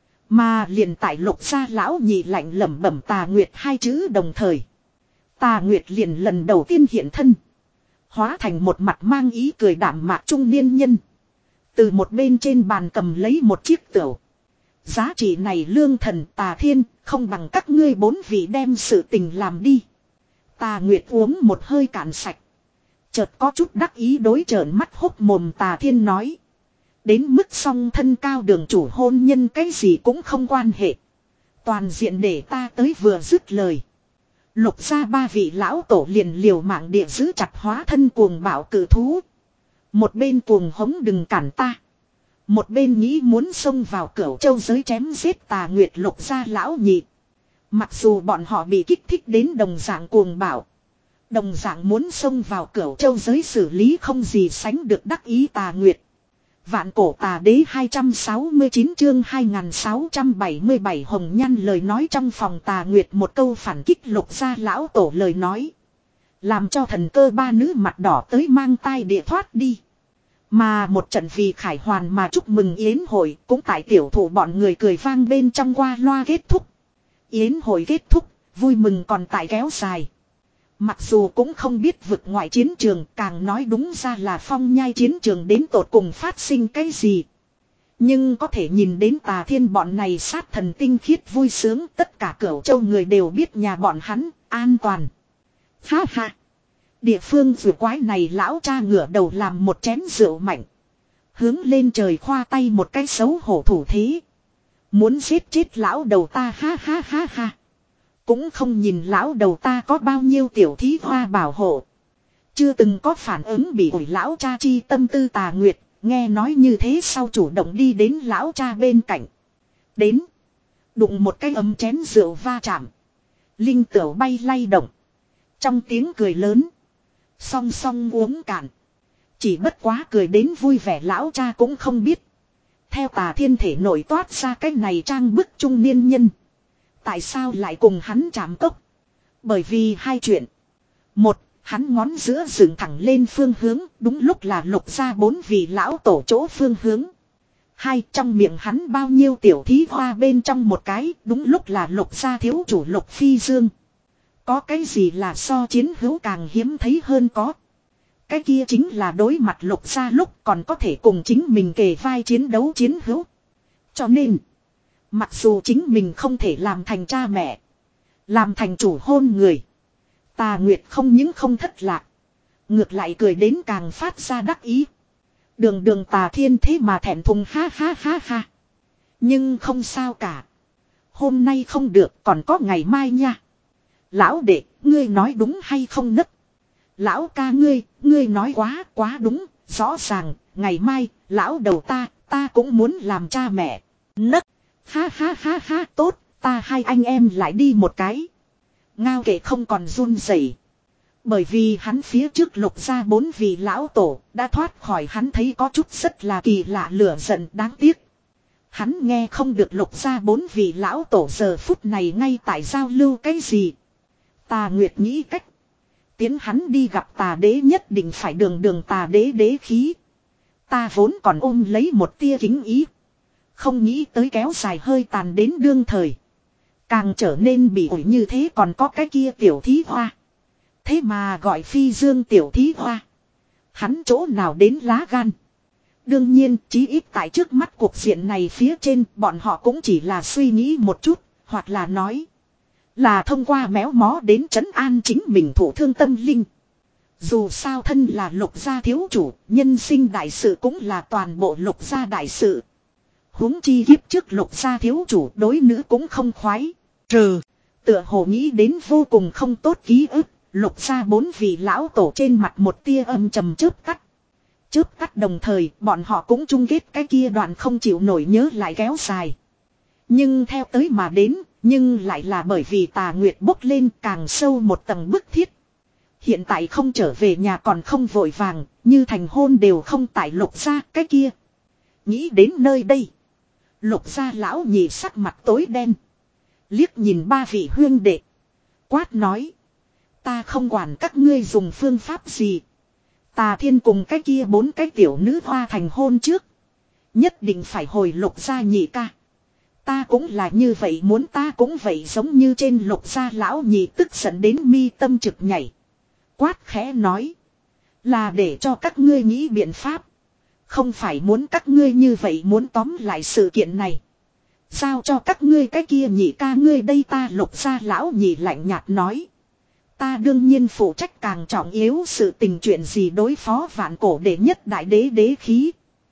Mà liền tại Lục gia lão nhị lạnh lẩm bẩm Tà Nguyệt hai chữ đồng thời. Tà Nguyệt liền lần đầu tiên hiện thân. Hóa thành một mặt mang ý cười đạm mạc trung niên nhân. Từ một bên trên bàn cầm lấy một chiếc tửu. Giá trị này lương thần Tà Thiên, không bằng các ngươi bốn vị đem sự tình làm đi. Tà Nguyệt uống một hơi cạn sạch. Chợt có chút đắc ý đối trợn mắt hốc mồm Tà Thiên nói. Đến mức song thân cao đường chủ hôn nhân cái gì cũng không quan hệ. Toàn diện để ta tới vừa dứt lời. Lục gia ba vị lão tổ liền liều mạng địa giữ chặt hóa thân cuồng bạo cử thú. Một bên cuồng hống đừng cản ta. Một bên nghĩ muốn xông vào Cửu Châu giới chém giết Tà Nguyệt Lục gia lão nhị. Mặc dù bọn họ bị kích thích đến đồng dạng cuồng bạo. Đồng dạng muốn xông vào Cửu Châu giới xử lý không gì sánh được đắc ý Tà Nguyệt. Vạn cổ tà đế hai trăm sáu mươi chín chương hai nghìn sáu trăm bảy mươi bảy hồng nhan lời nói trong phòng Tà Nguyệt một câu phản kích Lục gia lão tổ lời nói. Làm cho thần cơ ba nữ mặt đỏ tới mang tai địa thoát đi. Mà một trận vì khải hoàn mà chúc mừng yến hội cũng tại tiểu thủ bọn người cười vang bên trong qua loa kết thúc. Yến hội kết thúc, vui mừng còn tại kéo dài. Mặc dù cũng không biết vực ngoại chiến trường, càng nói đúng ra là phong nhai chiến trường đến tột cùng phát sinh cái gì. Nhưng có thể nhìn đến Tà Thiên bọn này sát thần tinh khiết vui sướng, tất cả Cửu Châu người đều biết nhà bọn hắn an toàn. Ha ha! Địa phương vừa quái này lão cha ngửa đầu làm một chén rượu mạnh. Hướng lên trời khoa tay một cái xấu hổ thủ thế. Muốn giết chết lão đầu ta ha ha ha ha. Cũng không nhìn lão đầu ta có bao nhiêu tiểu thí hoa bảo hộ. Chưa từng có phản ứng bị ủi lão cha chi tâm tư Tà Nguyệt. Nghe nói như thế sau chủ động đi đến lão cha bên cạnh. Đến. Đụng một cái ấm chén rượu va chạm. Linh tửu bay lay động. Trong tiếng cười lớn. Song song uống cạn. Chỉ bất quá cười đến vui vẻ lão cha cũng không biết. Theo Tà Thiên thể nổi toát ra cái này trang bức trung niên nhân. Tại sao lại cùng hắn chạm cốc? Bởi vì hai chuyện. Một, hắn ngón giữa dựng thẳng lên phương hướng, đúng lúc là Lục gia bốn vị lão tổ chỗ phương hướng. Hai, trong miệng hắn bao nhiêu tiểu thí hoa bên trong một cái, đúng lúc là Lục gia thiếu chủ Lục Phi Dương. Có cái gì là so chiến hữu càng hiếm thấy hơn có. Cái kia chính là đối mặt Lục gia lúc còn có thể cùng chính mình kề vai chiến đấu chiến hữu. Cho nên, mặc dù chính mình không thể làm thành cha mẹ, làm thành chủ hôn người, Tà Nguyệt không những không thất lạc, ngược lại cười đến càng phát ra đắc ý. Đường đường Tà Thiên thế mà thẹn thùng ha ha ha ha. Nhưng không sao cả. Hôm nay không được còn có ngày mai nha. Lão đệ, ngươi nói đúng hay không nấc? Lão ca ngươi, ngươi nói quá, quá đúng, rõ ràng, ngày mai, lão đầu ta, ta cũng muốn làm cha mẹ. Nấc, ha ha ha ha, tốt, ta hai anh em lại đi một cái. Ngao kệ không còn run rẩy. Bởi vì hắn phía trước Lục gia bốn vị lão tổ, đã thoát khỏi hắn thấy có chút rất là kỳ lạ lửa giận đáng tiếc. Hắn nghe không được Lục gia bốn vị lão tổ giờ phút này ngay tại giao lưu cái gì. Tà Nguyệt nghĩ cách. Tiến hắn đi gặp tà đế nhất định phải đường đường tà đế đế khí. Ta vốn còn ôm lấy một tia kính ý. Không nghĩ tới kéo dài hơi tàn đến đương thời. Càng trở nên bị ủi như thế, còn có cái kia tiểu thí hoa. Thế mà gọi phi dương tiểu thí hoa. Hắn chỗ nào đến lá gan. Đương nhiên, chí ít tại trước mắt cuộc diện này phía trên, bọn họ cũng chỉ là suy nghĩ một chút, hoặc là nói là thông qua méo mó đến trấn an chính mình thụ thương tâm linh. Dù sao thân là Lục gia thiếu chủ, nhân sinh đại sự cũng là toàn bộ Lục gia đại sự. Huống chi kiếp trước Lục gia thiếu chủ đối nữ cũng không khoái. Trừ, tựa hồ nghĩ đến vô cùng không tốt ký ức, Lục gia bốn vị lão tổ trên mặt một tia âm trầm chớp tắt. Chớp tắt đồng thời, bọn họ cũng chung kết cái kia đoạn không chịu nổi nhớ lại kéo dài. Nhưng theo tới mà đến, nhưng lại là bởi vì Tà Nguyệt bốc lên càng sâu một tầng bức thiết. Hiện tại không trở về nhà còn không vội vàng, như thành hôn đều không tại Lục gia cái kia. Nghĩ đến nơi đây, Lục gia lão nhị sắc mặt tối đen. Liếc nhìn ba vị huyên đệ. Quát nói. Ta không quản các ngươi dùng phương pháp gì. Tà Thiên cùng cái kia bốn cái tiểu nữ hoa thành hôn trước. Nhất định phải hồi Lục gia nhị ca. Ta cũng là như vậy, muốn ta cũng vậy, giống như trên Lục gia lão nhị tức giận đến mi tâm trực nhảy. Quát khẽ nói. Là để cho các ngươi nghĩ biện pháp. Không phải muốn các ngươi như vậy, muốn tóm lại sự kiện này. Sao cho các ngươi cái kia nhị ca ngươi đây, ta Lục gia lão nhị lạnh nhạt nói. Ta đương nhiên phụ trách càng trọng yếu sự tình, chuyện gì đối phó vạn cổ đệ nhất đại đế đế khí.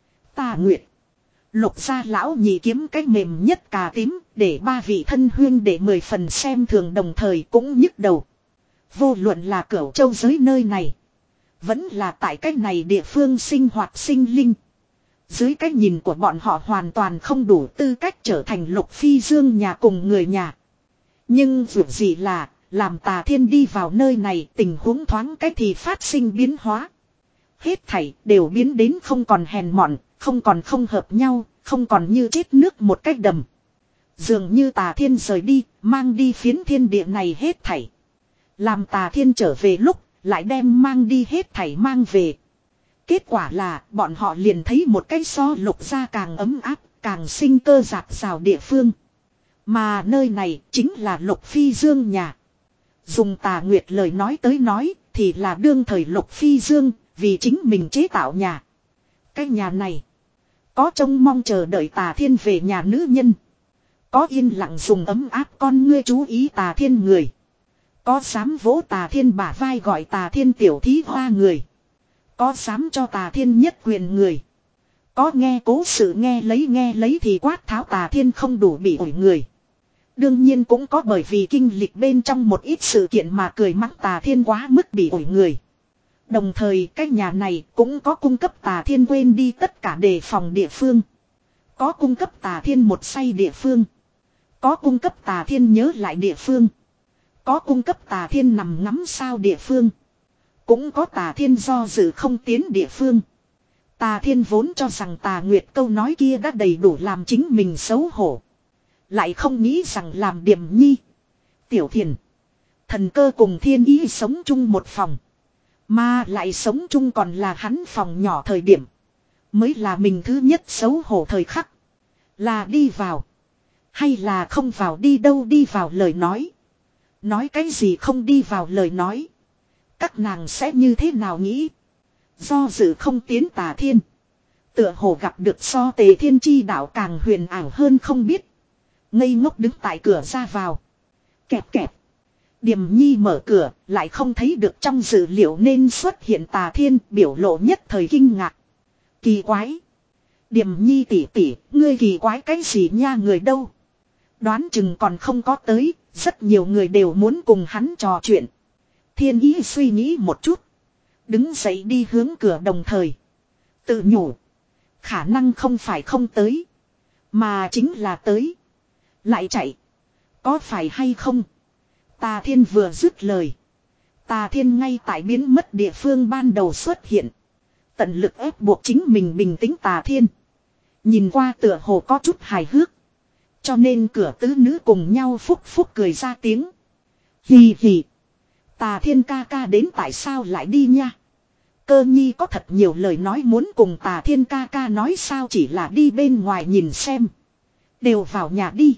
Ta Nguyệt. Lục gia lão nhị kiếm cái mềm nhất cà tím, để ba vị thân huyên để mười phần xem thường, đồng thời cũng nhức đầu. Vô luận là Cửu Châu giới nơi này, vẫn là tại cách này địa phương sinh hoạt sinh linh. Dưới cái nhìn của bọn họ hoàn toàn không đủ tư cách trở thành Lục Phi Dương nhà cùng người nhà. Nhưng dù gì là, làm Tà Thiên đi vào nơi này, tình huống thoáng cách thì phát sinh biến hóa. Hết thảy đều biến đến không còn hèn mọn, không còn không hợp nhau, không còn như chết nước một cách đầm. Dường như Tà Thiên rời đi, mang đi phiến thiên địa này hết thảy. Làm Tà Thiên trở về lúc, lại đem mang đi hết thảy mang về. Kết quả là, bọn họ liền thấy một cái so Lục gia càng ấm áp, càng sinh cơ dạt dào địa phương. Mà nơi này chính là Lục Phi Dương nhà. Dùng Tà Nguyệt lời nói tới nói, thì là đương thời Lục Phi Dương, vì chính mình chế tạo nhà. Cái nhà này, có trông mong chờ đợi Tà Thiên về nhà nữ nhân. Có yên lặng dùng ấm áp con ngươi chú ý Tà Thiên người. Có dám vỗ Tà Thiên bả vai gọi Tà Thiên tiểu thí hoa người. Có dám cho Tà Thiên nhất quyền người. Có nghe cố sự nghe lấy nghe lấy thì quát tháo Tà Thiên không đủ bị ổi người. Đương nhiên cũng có bởi vì kinh lịch bên trong một ít sự kiện mà cười mắng Tà Thiên quá mức bị ổi người. Đồng thời cái nhà này cũng có cung cấp Tà Thiên quên đi tất cả đề phòng địa phương. Có cung cấp Tà Thiên một say địa phương. Có cung cấp Tà Thiên nhớ lại địa phương. Có cung cấp Tà Thiên nằm ngắm sao địa phương. Cũng có Tà Thiên do dự không tiến địa phương. Tà Thiên vốn cho rằng Tà Nguyệt câu nói kia đã đầy đủ làm chính mình xấu hổ. Lại không nghĩ rằng làm Điềm Nhi, Tiểu Thiền, Thần Cơ cùng Thiên Ý sống chung một phòng. Mà lại sống chung còn là hắn phòng nhỏ thời điểm. Mới là mình thứ nhất xấu hổ thời khắc. Là đi vào. Hay là không vào, đi đâu đi vào lời nói. Nói cái gì không đi vào lời nói. Các nàng sẽ như thế nào nghĩ. Do dự không tiến Tà Thiên. Tựa hồ gặp được so Tề Thiên chi đạo càng huyền ảo hơn không biết. Ngây ngốc đứng tại cửa ra vào. Kẹp kẹp. Điềm Nhi mở cửa, lại không thấy được trong dữ liệu nên xuất hiện Tà Thiên, biểu lộ nhất thời kinh ngạc. Kỳ quái. Điềm Nhi tỷ tỷ, ngươi kỳ quái cái gì nha, người đâu? Đoán chừng còn không có tới, rất nhiều người đều muốn cùng hắn trò chuyện. Thiên Ý suy nghĩ một chút. Đứng dậy đi hướng cửa, đồng thời tự nhủ. Khả năng không phải không tới, mà chính là tới lại chạy. Có phải hay không? Tà Thiên vừa dứt lời, Tà Thiên ngay tại biến mất địa phương ban đầu xuất hiện. Tận lực ép buộc chính mình bình tĩnh Tà Thiên. Nhìn qua tựa hồ có chút hài hước. Cho nên cửa tứ nữ cùng nhau phúc phúc cười ra tiếng. Hì hì. Tà Thiên ca ca đến tại sao lại đi nha? Cơ nhi có thật nhiều lời nói muốn cùng Tà Thiên ca ca nói sao chỉ là đi bên ngoài nhìn xem. Đều vào nhà đi.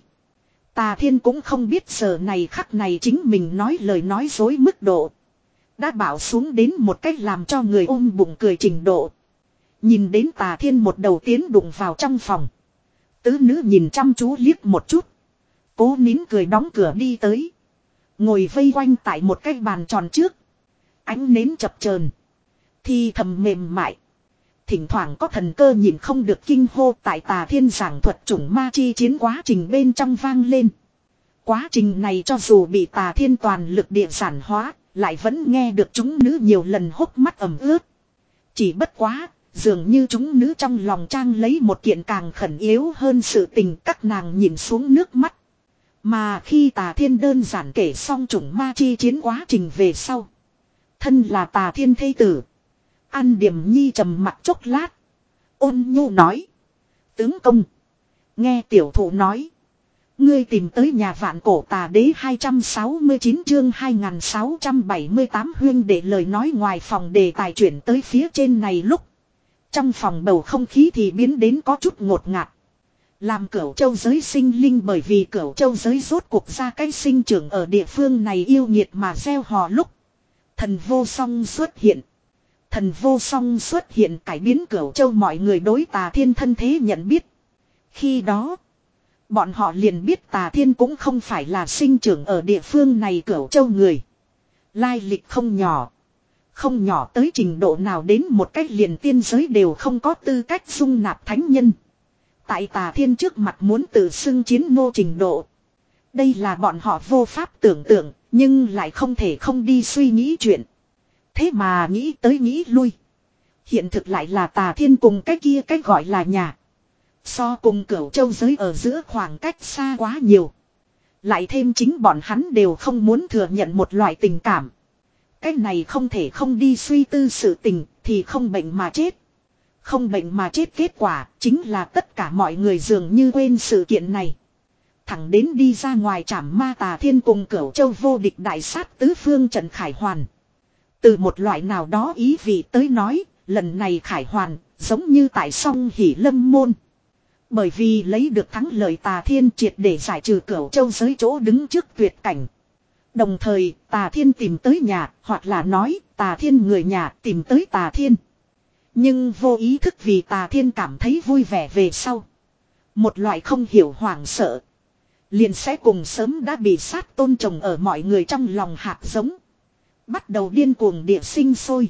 Tà Thiên cũng không biết giờ này khắc này chính mình nói lời nói dối mức độ. Đã bảo xuống đến một cách làm cho người ôm bụng cười trình độ. Nhìn đến Tà Thiên một đầu tiến đụng vào trong phòng. Tứ nữ nhìn chăm chú liếc một chút. Cố nín cười đóng cửa đi tới. Ngồi vây quanh tại một cái bàn tròn trước. Ánh nến chập chờn, thì thầm mềm mại. Thỉnh thoảng có thần cơ nhìn không được kinh hô tại Tà Thiên giảng thuật chủng ma chi chiến quá trình bên trong vang lên. Quá trình này cho dù bị Tà Thiên toàn lực địa giản hóa, lại vẫn nghe được chúng nữ nhiều lần hốc mắt ẩm ướt. Chỉ bất quá, dường như chúng nữ trong lòng trang lấy một kiện càng khẩn yếu hơn sự tình, các nàng nhìn xuống nước mắt. Mà khi Tà Thiên đơn giản kể xong chủng ma chi chiến quá trình về sau. Thân là Tà Thiên thê tử. An Điểm Nhi trầm mặt chốc lát. Ôn nhu nói. Tướng công. Nghe tiểu thụ nói. Ngươi tìm tới nhà vạn cổ tà đế hai trăm sáu mươi chín chương hai nghìn sáu trăm bảy mươi tám huyên để lời nói ngoài phòng đề tài chuyển tới phía trên này lúc. Trong phòng bầu không khí thì biến đến có chút ngột ngạt. Làm Cửu Châu giới sinh linh bởi vì Cửu Châu giới rốt cuộc ra cái sinh trưởng ở địa phương này yêu nghiệt mà gieo hò lúc. Thần vô song xuất hiện. Thần vô song xuất hiện cải biến Cửu Châu mọi người đối Tà Thiên thân thế nhận biết. Khi đó, bọn họ liền biết Tà Thiên cũng không phải là sinh trưởng ở địa phương này Cửu Châu người. Lai lịch không nhỏ. Không nhỏ tới trình độ nào đến một cách liền tiên giới đều không có tư cách dung nạp thánh nhân. Tại Tà Thiên trước mặt muốn tự xưng chiến nô trình độ. Đây là bọn họ vô pháp tưởng tượng, nhưng lại không thể không đi suy nghĩ chuyện. Thế mà nghĩ tới nghĩ lui. Hiện thực lại là Tà Thiên cùng cái kia cái gọi là nhà. So cùng Cửu Châu giới ở giữa khoảng cách xa quá nhiều. Lại thêm chính bọn hắn đều không muốn thừa nhận một loại tình cảm. Cái này không thể không đi suy tư sự tình thì không bệnh mà chết. Không bệnh mà chết kết quả chính là tất cả mọi người dường như quên sự kiện này. Thẳng đến đi ra ngoài trảm ma Tà Thiên cùng Cửu Châu vô địch đại sát tứ phương Trần Khải Hoàn. Từ một loại nào đó ý vị tới nói, lần này Khải Hoàn giống như tại song Hỷ Lâm môn. Bởi vì lấy được thắng lợi Tà Thiên triệt để giải trừ Cửu Châu giới chỗ đứng trước tuyệt cảnh. Đồng thời Tà Thiên tìm tới nhà, hoặc là nói Tà Thiên người nhà tìm tới Tà Thiên. Nhưng vô ý thức vì Tà Thiên cảm thấy vui vẻ về sau. Một loại không hiểu hoảng sợ. Liền sẽ cùng sớm đã bị sát tôn trồng ở mọi người trong lòng hạt giống. Bắt đầu điên cuồng địa sinh sôi.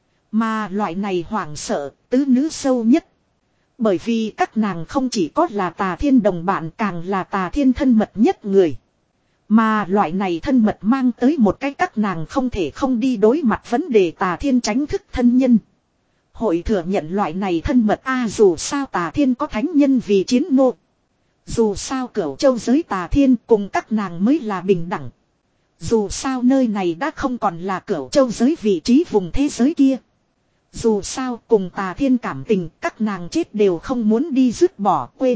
Mà loại này hoảng sợ, tứ nữ sâu nhất. Bởi vì các nàng không chỉ có là Tà Thiên đồng bạn càng là Tà Thiên thân mật nhất người. Mà loại này thân mật mang tới một cái các nàng không thể không đi đối mặt vấn đề Tà Thiên tránh thức thân nhân. Hội thừa nhận loại này thân mật a dù sao Tà Thiên có thánh nhân vì chiến nô. Dù sao Cửu Châu giới Tà Thiên cùng các nàng mới là bình đẳng. Dù sao nơi này đã không còn là Cửu Châu giới vị trí vùng thế giới kia. Dù sao cùng Tà Thiên cảm tình các nàng chết đều không muốn đi dứt bỏ quên.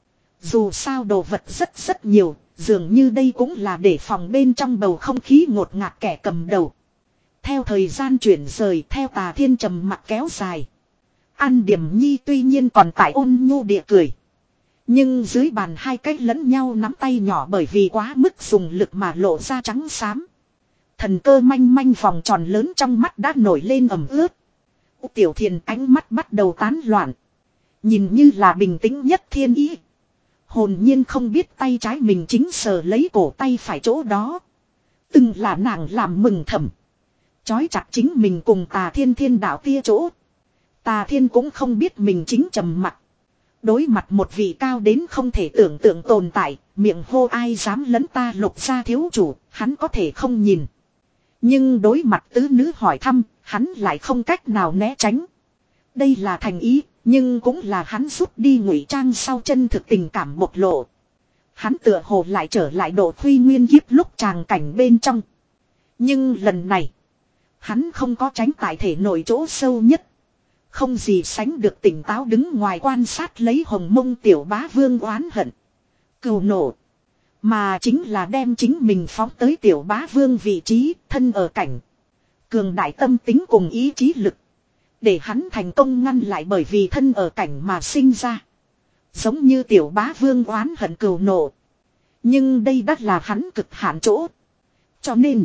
Dù sao đồ vật rất rất nhiều, dường như đây cũng là để phòng bên trong bầu không khí ngột ngạt kẻ cầm đầu. Theo thời gian chuyển rời theo Tà Thiên trầm mặc kéo dài. An Điểm Nhi tuy nhiên còn tại ôn nhu địa cười. Nhưng dưới bàn hai cách lẫn nhau nắm tay nhỏ bởi vì quá mức dùng lực mà lộ ra trắng xám. Thần cơ manh manh vòng tròn lớn trong mắt đã nổi lên ẩm ướt. Tiểu Thiền ánh mắt bắt đầu tán loạn. Nhìn như là bình tĩnh nhất thiên ý. Hồn nhiên không biết tay trái mình chính sờ lấy cổ tay phải chỗ đó. Từng là nàng làm mừng thầm. Chói chặt chính mình cùng Tà Thiên thiên đạo tia chỗ. Tà Thiên cũng không biết mình chính trầm mặc. Đối mặt một vị cao đến không thể tưởng tượng tồn tại, miệng hô ai dám lấn ta Lục gia thiếu chủ, hắn có thể không nhìn. Nhưng đối mặt tứ nữ hỏi thăm, hắn lại không cách nào né tránh. Đây là thành ý, nhưng cũng là hắn rút đi ngụy trang sau chân thực tình cảm bộc lộ. Hắn tựa hồ lại trở lại độ khuy nguyên kiếp lúc tràng cảnh bên trong. Nhưng lần này, hắn không có tránh tại thể nội chỗ sâu nhất. Không gì sánh được tỉnh táo đứng ngoài quan sát lấy Hồng Mông tiểu bá vương oán hận. Cừu nổ. Mà chính là đem chính mình phóng tới tiểu bá vương vị trí, thân ở cảnh. Cường đại tâm tính cùng ý chí lực. Để hắn thành công ngăn lại bởi vì thân ở cảnh mà sinh ra. Giống như tiểu bá vương oán hận cừu nộ. Nhưng đây đắt là hắn cực hạn chỗ. Cho nên,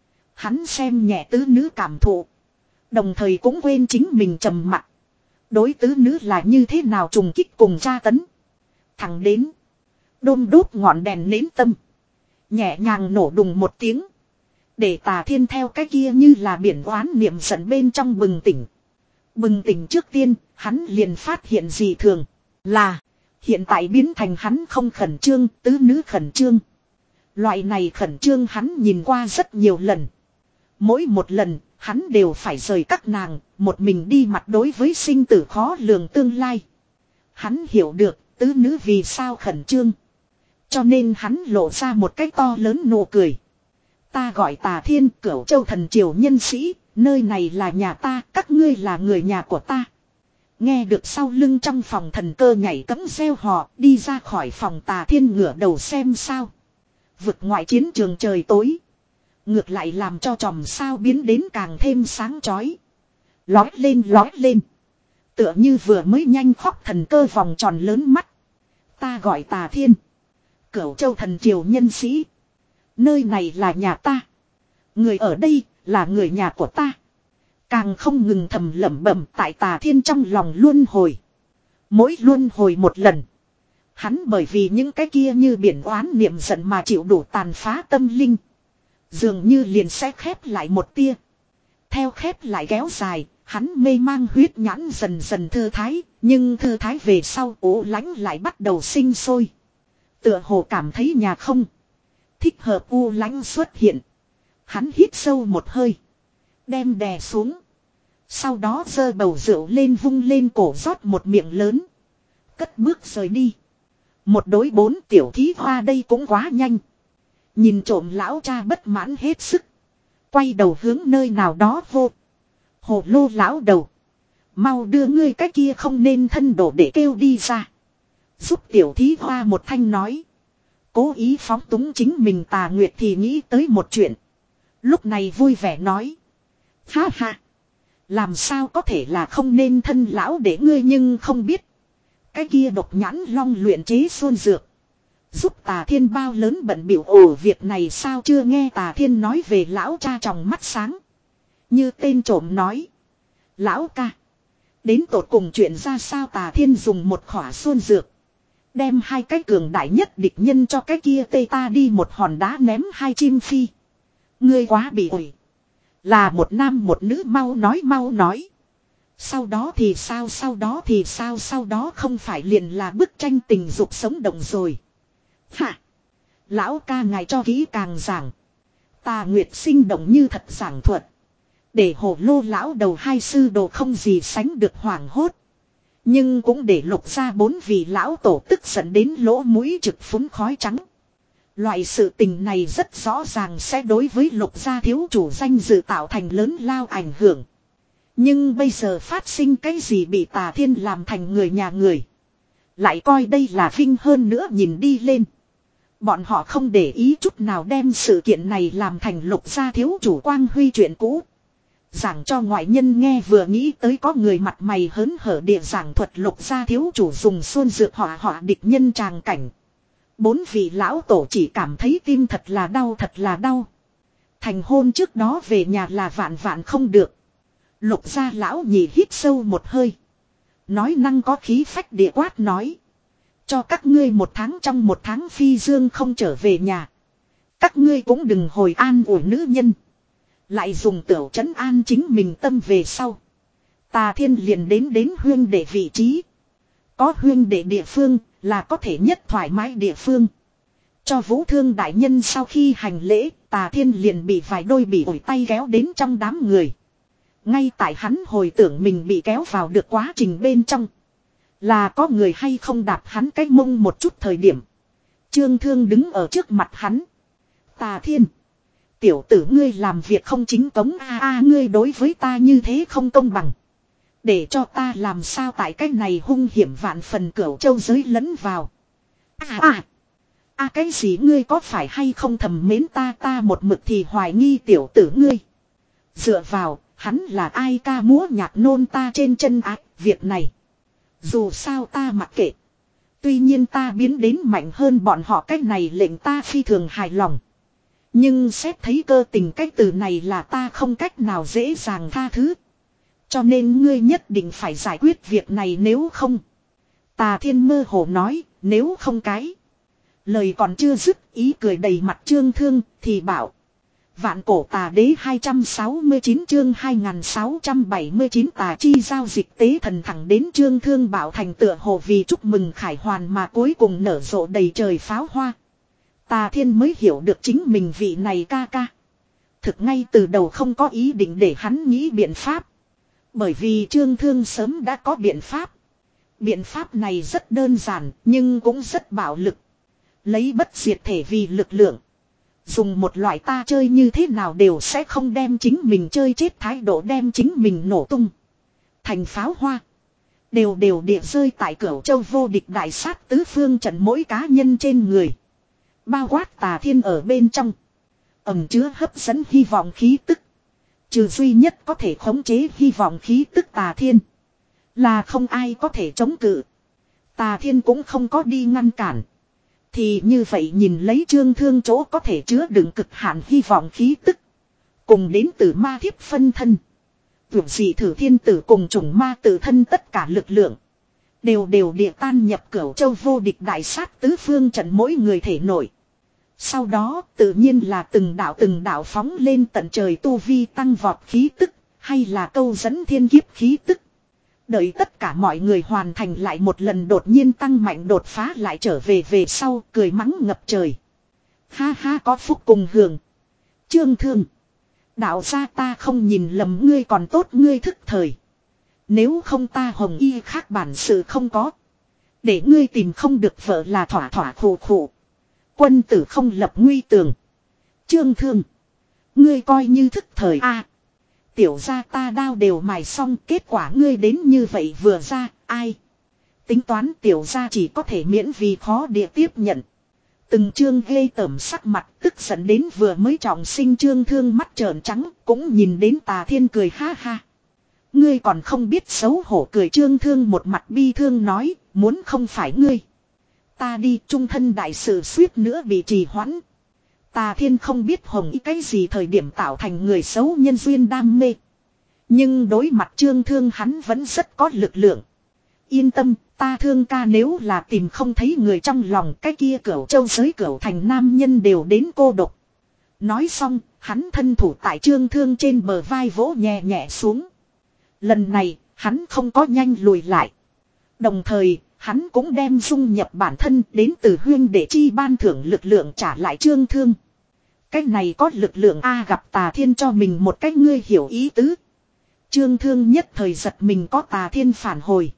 hắn xem nhẹ tứ nữ cảm thụ. Đồng thời cũng quên chính mình trầm mặc. Đối tứ nữ là như thế nào trùng kích cùng tra tấn. Thẳng đến. Đôm đốt ngọn đèn nến tâm. Nhẹ nhàng nổ đùng một tiếng. Để Tà Thiên theo cái kia như là biển oán niệm giận bên trong bừng tỉnh. Bừng tỉnh trước tiên, hắn liền phát hiện gì thường. Là, hiện tại biến thành hắn không khẩn trương, tứ nữ khẩn trương. Loại này khẩn trương hắn nhìn qua rất nhiều lần. Mỗi một lần, hắn đều phải rời các nàng, một mình đi mặt đối với sinh tử khó lường tương lai. Hắn hiểu được, tứ nữ vì sao khẩn trương. Cho nên hắn lộ ra một cái to lớn nụ cười. Ta gọi Tà Thiên, Cửu Châu thần triều nhân sĩ, nơi này là nhà ta, các ngươi là người nhà của ta. Nghe được sau lưng trong phòng thần cơ nhảy cẫng reo hò, đi ra khỏi phòng Tà Thiên ngửa đầu xem sao. Vực ngoại chiến trường trời tối. Ngược lại làm cho chòm sao biến đến càng thêm sáng chói. Lói lên lói lên. Tựa như vừa mới nhanh khóc thần cơ vòng tròn lớn mắt. Ta gọi Tà Thiên. Cửu Châu thần triều nhân sĩ. Nơi này là nhà ta. Người ở đây là người nhà của ta. Càng không ngừng thầm lẩm bẩm tại Tà Thiên trong lòng luân hồi. Mỗi luân hồi một lần. Hắn bởi vì những cái kia như biển oán niệm giận mà chịu đủ tàn phá tâm linh. Dường như liền sẽ khép lại một tia. Theo khép lại kéo dài, hắn mê mang huyết nhãn dần dần thư thái. Nhưng thư thái về sau ố lánh lại bắt đầu sinh sôi. Tựa hồ cảm thấy nhà không thích hợp u lánh xuất hiện. Hắn hít sâu một hơi. Đem đè xuống. Sau đó giơ bầu rượu lên vung lên cổ rót một miệng lớn. Cất bước rời đi. Một đối bốn tiểu thí hoa đây cũng quá nhanh. Nhìn trộm lão cha bất mãn hết sức. Quay đầu hướng nơi nào đó vô. Hồ lô lão đầu. Mau đưa ngươi cái kia không nên thân đổ để kêu đi ra. Giúp tiểu thí hoa một thanh nói. Cố ý phóng túng chính mình Tà Nguyệt thì nghĩ tới một chuyện. Lúc này vui vẻ nói. Ha ha. Làm sao có thể là không nên thân lão để ngươi nhưng không biết. Cái kia độc nhãn long luyện chế xuân dược. Giúp Tà Thiên bao lớn bận biểu ồ việc này sao chưa nghe Tà Thiên nói về lão cha trong mắt sáng. Như tên trộm nói. Lão ca. Đến tột cùng chuyện ra sao Tà Thiên dùng một khỏa xuân dược. Đem hai cái cường đại nhất địch nhân cho cái kia tê ta đi một hòn đá ném hai chim phi. Ngươi quá bị ổi. Là một nam một nữ mau nói mau nói. Sau đó thì sao sau đó thì sao sau đó không phải liền là bức tranh tình dục sống động rồi. Hả? Lão ca ngài cho kỹ càng giảng. Tà Nguyệt sinh động như thật giảng thuật. Để hồ lô lão đầu hai sư đồ không gì sánh được hoảng hốt. Nhưng cũng để lục ra bốn vị lão tổ tức giận đến lỗ mũi trực phúng khói trắng. Loại sự tình này rất rõ ràng sẽ đối với lục gia thiếu chủ danh dự tạo thành lớn lao ảnh hưởng. Nhưng bây giờ phát sinh cái gì bị Tà Thiên làm thành người nhà người. Lại coi đây là vinh hơn nữa nhìn đi lên. Bọn họ không để ý chút nào đem sự kiện này làm thành lục gia thiếu chủ quang huy chuyện cũ. Giảng cho ngoại nhân nghe vừa nghĩ tới có người mặt mày hớn hở địa giảng thuật lục gia thiếu chủ dùng xuân dược họa họa địch nhân tràng cảnh. Bốn vị lão tổ chỉ cảm thấy tim thật là đau thật là đau. Thành hôn trước đó về nhà là vạn vạn không được. Lục gia lão nhị hít sâu một hơi. Nói năng có khí phách địa quát nói. Cho các ngươi một tháng trong một tháng phi dương không trở về nhà. Các ngươi cũng đừng hồi an ủi nữ nhân. Lại dùng tửu trấn an chính mình tâm về sau. Tà Thiên liền đến đến huyên đệ vị trí. Có huyên đệ địa phương là có thể nhất thoải mái địa phương. Cho Vũ Thương đại nhân sau khi hành lễ, Tà Thiên liền bị vài đôi bị ủi tay kéo đến trong đám người. Ngay tại hắn hồi tưởng mình bị kéo vào được quá trình bên trong. Là có người hay không đạp hắn cái mông một chút thời điểm. Trương Thương đứng ở trước mặt hắn. Tà Thiên. Tiểu tử ngươi làm việc không chính cống a a ngươi đối với ta như thế không công bằng. Để cho ta làm sao tại cái này hung hiểm vạn phần Cửu Châu giới lẫn vào. À à. À cái gì ngươi có phải hay không thầm mến ta ta một mực thì hoài nghi tiểu tử ngươi. Dựa vào, hắn là ai ca múa nhạc nôn ta trên chân ác, việc này. Dù sao ta mặc kệ. Tuy nhiên ta biến đến mạnh hơn bọn họ, cách này lệnh ta phi thường hài lòng. Nhưng xét thấy cơ tình cái từ này là ta không cách nào dễ dàng tha thứ. Cho nên ngươi nhất định phải giải quyết việc này nếu không. Tà Thiên mơ hồ nói, nếu không cái. Lời còn chưa dứt, ý cười đầy mặt Trương Thương, thì bảo. Vạn cổ tà đế hai trăm sáu mươi chín chương hai nghìn sáu trăm bảy mươi chín tà chi giao dịch tế thần thẳng đến Trương Thương bảo thành tựa hồ vì chúc mừng khải hoàn mà cuối cùng nở rộ đầy trời pháo hoa. Tà Thiên mới hiểu được chính mình vị này ca ca. Thực ngay từ đầu không có ý định để hắn nghĩ biện pháp. Bởi vì Trương Thương sớm đã có biện pháp. Biện pháp này rất đơn giản nhưng cũng rất bạo lực. Lấy bất diệt thể vì lực lượng. Dùng một loại ta chơi như thế nào đều sẽ không đem chính mình chơi chết thái độ đem chính mình nổ tung. Thành pháo hoa. Đều đều địa rơi tại Cửu Châu vô địch đại sát tứ phương trận mỗi cá nhân trên người. Bao quát Tà Thiên ở bên trong. Ẩm chứa hấp dẫn hy vọng khí tức. Trừ duy nhất có thể khống chế hy vọng khí tức Tà Thiên. Là không ai có thể chống cự. Tà Thiên cũng không có đi ngăn cản. Thì như vậy nhìn lấy Trương Thương chỗ có thể chứa đựng cực hạn hy vọng khí tức. Cùng đến từ ma thiếp phân thân. Vượt dị thử thiên tử cùng chủng ma tự thân tất cả lực lượng. Đều đều địa tan nhập Cửu Châu vô địch đại sát tứ phương trận mỗi người thể nổi. Sau đó tự nhiên là từng đạo từng đạo phóng lên tận trời tu vi tăng vọt khí tức. Hay là câu dẫn thiên kiếp khí tức. Đợi tất cả mọi người hoàn thành lại một lần đột nhiên tăng mạnh đột phá lại trở về về sau cười mắng ngập trời. Ha ha có phúc cùng hưởng. Trương Thương. Đạo ra ta không nhìn lầm ngươi còn tốt ngươi thức thời. Nếu không ta hồng y khác bản sự không có. Để ngươi tìm không được vợ là thỏa thỏa khổ khổ. Quân tử không lập nguy tường. Trương Thương. Ngươi coi như thức thời a à, tiểu ra ta đao đều mài xong kết quả ngươi đến như vậy vừa ra ai. Tính toán tiểu ra chỉ có thể miễn vì khó địa tiếp nhận. Từng chương ghê tởm sắc mặt tức giận đến vừa mới trọng sinh Trương Thương mắt trợn trắng cũng nhìn đến Tà Thiên cười ha ha. Ngươi còn không biết xấu hổ cười Trương Thương một mặt bi thương nói muốn không phải ngươi. Ta đi trung thân đại sự suýt nữa bị trì hoãn. Tà Thiên không biết hồng y cái gì thời điểm tạo thành người xấu nhân duyên đam mê. Nhưng đối mặt Trương Thương hắn vẫn rất có lực lượng. Yên tâm, ta Thương ca nếu là tìm không thấy người trong lòng cái kia Cửu Châu giới Cửu Thành nam nhân đều đến cô độc. Nói xong, hắn thân thủ tại Trương Thương trên bờ vai vỗ nhẹ nhẹ xuống. Lần này, hắn không có nhanh lùi lại. Đồng thời, hắn cũng đem dung nhập bản thân đến từ huyên để chi ban thưởng lực lượng trả lại Trương Thương. Cái này có lực lượng A gặp Tà Thiên cho mình một cách ngươi hiểu ý tứ. Trương Thương nhất thời giật mình có Tà Thiên phản hồi.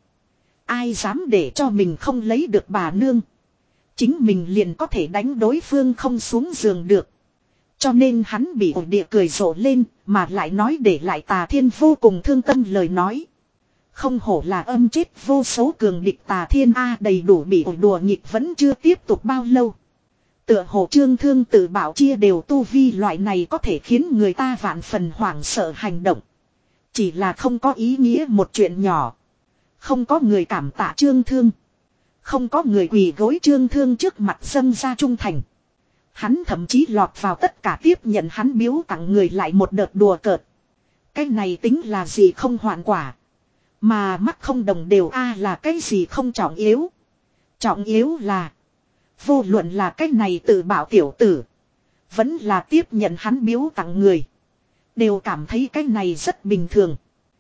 Ai dám để cho mình không lấy được bà nương. Chính mình liền có thể đánh đối phương không xuống giường được. Cho nên hắn bị ổ địa cười rộ lên mà lại nói để lại Tà Thiên vô cùng thương tâm lời nói. Không hổ là âm chết vô số cường địch Tà Thiên A đầy đủ bị ổ đùa nghịch vẫn chưa tiếp tục bao lâu. Tựa hồ Trương Thương tự bảo chia đều tu vi loại này có thể khiến người ta vạn phần hoảng sợ hành động. Chỉ là không có ý nghĩa một chuyện nhỏ. Không có người cảm tạ Trương Thương. Không có người quỳ gối Trương Thương trước mặt dâng ra trung thành. Hắn thậm chí lọt vào tất cả tiếp nhận hắn biếu tặng người lại một đợt đùa cợt. Cái này tính là gì không hoàn quả. Mà mắt không đồng đều a là cái gì không trọng yếu. Trọng yếu là. Vô luận là cái này tự bảo tiểu tử. Vẫn là tiếp nhận hắn biếu tặng người. Đều cảm thấy cái này rất bình thường.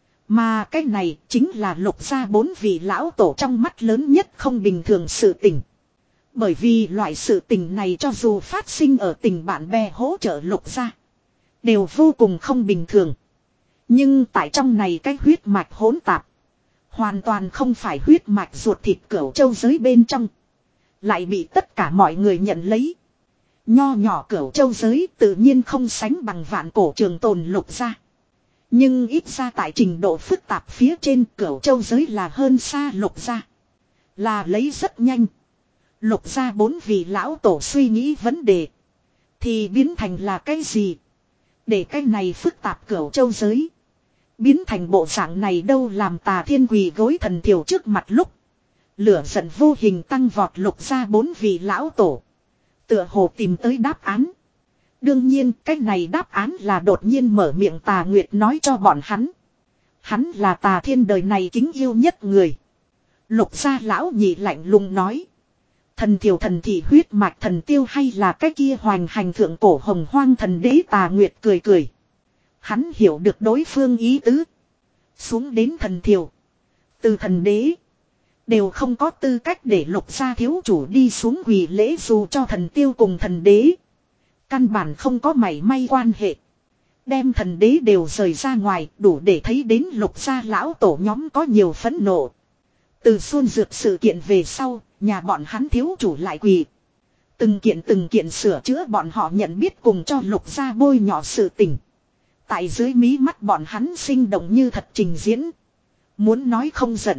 Mà cái này chính là Lục gia bốn vị lão tổ trong mắt lớn nhất không bình thường sự tình. Bởi vì loại sự tình này cho dù phát sinh ở tình bạn bè hỗ trợ Lục gia. Đều vô cùng không bình thường. Nhưng tại trong này cái huyết mạch hỗn tạp. Hoàn toàn không phải huyết mạch ruột thịt Cửu Châu giới bên trong. Lại bị tất cả mọi người nhận lấy. Nho nhỏ Cửu Châu giới tự nhiên không sánh bằng vạn cổ trường tồn Lục gia. Nhưng ít ra tại trình độ phức tạp phía trên Cửu Châu giới là hơn xa Lục gia. Là lấy rất nhanh. Lục gia bốn vị lão tổ suy nghĩ vấn đề. Thì biến thành là cái gì? Để cái này phức tạp cửu châu giới. Biến thành bộ dạng này đâu làm Tà Thiên quỳ gối thần thiểu trước mặt lúc. Lửa giận vô hình tăng vọt lục gia bốn vị lão tổ. Tựa hồ tìm tới đáp án. Đương nhiên cái này đáp án là đột nhiên mở miệng Tà Nguyệt nói cho bọn hắn. Hắn là Tà Thiên đời này kính yêu nhất người. Lục gia lão nhị lạnh lùng nói. Thần thiểu thần thị huyết mạch thần tiêu hay là cái kia hoành hành thượng cổ hồng hoang thần đế? Tà Nguyệt cười cười. Hắn hiểu được đối phương ý tứ. Xuống đến thần thiểu. Từ thần đế. Đều không có tư cách để lục gia thiếu chủ đi xuống quỳ lễ dù cho thần tiêu cùng thần đế. Căn bản không có mảy may quan hệ. Đem thần đế đều rời ra ngoài đủ để thấy đến lục gia lão tổ nhóm có nhiều phẫn nộ. Từ xuân dược sự kiện về sau, nhà bọn hắn thiếu chủ lại quỳ. Từng kiện từng kiện sửa chữa bọn họ nhận biết cùng cho lục gia bôi nhỏ sự tình. Tại dưới mí mắt bọn hắn sinh động như thật trình diễn. Muốn nói không giận.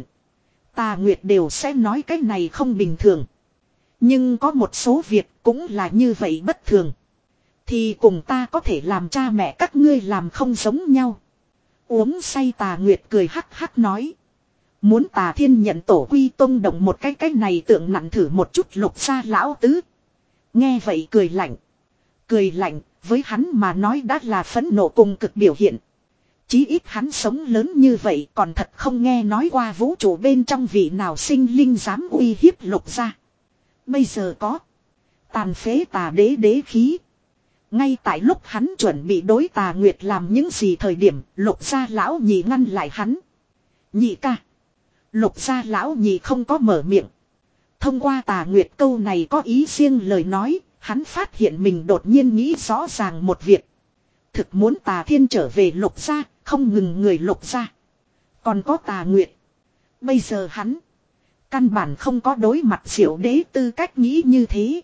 Tà Nguyệt đều sẽ nói cái này không bình thường. Nhưng có một số việc cũng là như vậy bất thường. Thì cùng ta có thể làm cha mẹ các ngươi làm không giống nhau. Uống say Tà Nguyệt cười hắc hắc nói. Muốn Tà Thiên nhận tổ quy tông động một cái cái này tượng nặng thử một chút lục gia lão tứ. Nghe vậy cười lạnh. Cười lạnh với hắn mà nói đã là phẫn nộ cùng cực biểu hiện. Chí ít hắn sống lớn như vậy còn thật không nghe nói qua vũ trụ bên trong vị nào sinh linh dám uy hiếp lục gia. Bây giờ có. Tàn phế Tà đế đế khí. Ngay tại lúc hắn chuẩn bị đối Tà Nguyệt làm những gì thời điểm lục gia lão nhị ngăn lại hắn. Nhị ca. Lục gia lão nhị không có mở miệng. Thông qua Tà Nguyệt câu này có ý riêng lời nói, hắn phát hiện mình đột nhiên nghĩ rõ ràng một việc. Thực muốn Tà Thiên trở về lục gia, không ngừng người lục gia. Còn có Tà Nguyệt. Bây giờ hắn căn bản không có đối mặt Diệu đế tư cách nghĩ như thế.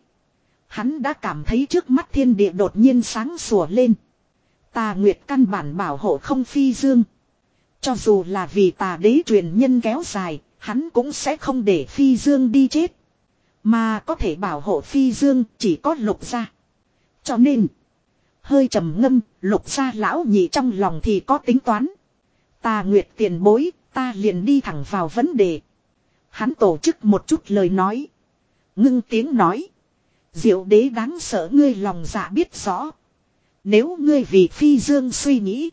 Hắn đã cảm thấy trước mắt thiên địa đột nhiên sáng sủa lên. Tà Nguyệt căn bản bảo hộ không Phi Dương. Cho dù là vì Tà đế truyền nhân kéo dài, hắn cũng sẽ không để Phi Dương đi chết. Mà có thể bảo hộ Phi Dương chỉ có lục gia. Cho nên, hơi trầm ngâm, lục gia lão nhị trong lòng thì có tính toán. Tà Nguyệt tiền bối, ta liền đi thẳng vào vấn đề. Hắn tổ chức một chút lời nói. Ngưng tiếng nói. Diệu đế đáng sợ ngươi lòng dạ biết rõ. Nếu ngươi vì Phi Dương suy nghĩ.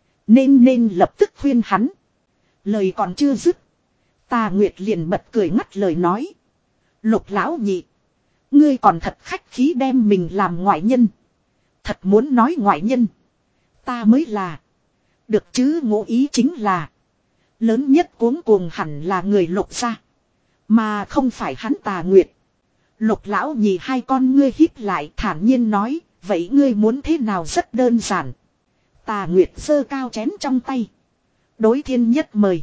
Nên nên lập tức khuyên hắn. Lời còn chưa dứt. Tà Nguyệt liền bật cười ngắt lời nói. Lục lão nhị. Ngươi còn thật khách khí đem mình làm ngoại nhân. Thật muốn nói ngoại nhân. Ta mới là. Được chứ ngụ ý chính là. Lớn nhất cuống cuồng hẳn là người lục gia. Mà không phải hắn Tà Nguyệt. Lục lão nhị hai con ngươi hít lại thản nhiên nói. Vậy ngươi muốn thế nào rất đơn giản. Tà Nguyệt giơ cao chén trong tay. Đối thiên nhất mời.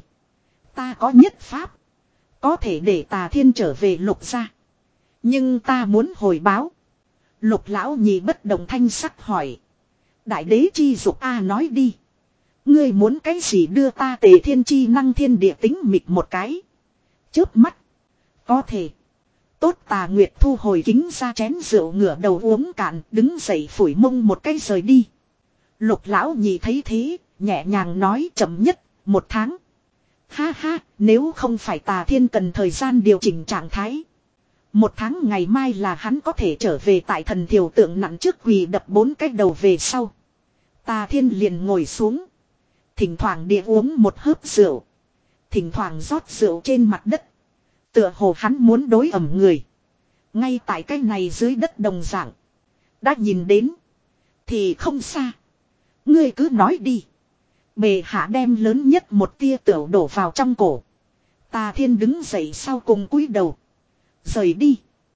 Ta có nhất pháp. Có thể để Tà Thiên trở về lục gia. Nhưng ta muốn hồi báo. Lục lão nhị bất động thanh sắc hỏi. Đại đế chi dục A nói đi. Ngươi muốn cái gì đưa ta Tề Thiên chi năng thiên địa tính mịt một cái. Chớp mắt. Có thể. Tốt. Tà Nguyệt thu hồi kính ra chén rượu ngửa đầu uống cạn. Đứng dậy phủi mông một cái rời đi. Lục lão nhị thấy thế. Nhẹ nhàng nói chậm nhất. Một tháng. Ha ha. Nếu không phải Tà Thiên cần thời gian điều chỉnh trạng thái. Một tháng ngày mai là hắn có thể trở về tại thần thiểu tượng nặng trước quỳ đập bốn cái đầu về sau. Tà Thiên liền ngồi xuống. Thỉnh thoảng địa uống một hớp rượu. Thỉnh thoảng rót rượu trên mặt đất. Tựa hồ hắn muốn đối ẩm người. Ngay tại cái này dưới đất đồng dạng. Đã nhìn đến. Thì không xa. Ngươi cứ nói đi. Bề hạ đem lớn nhất một tia tửu đổ vào trong cổ. Tà Thiên đứng dậy sau cùng cúi đầu. Rời đi.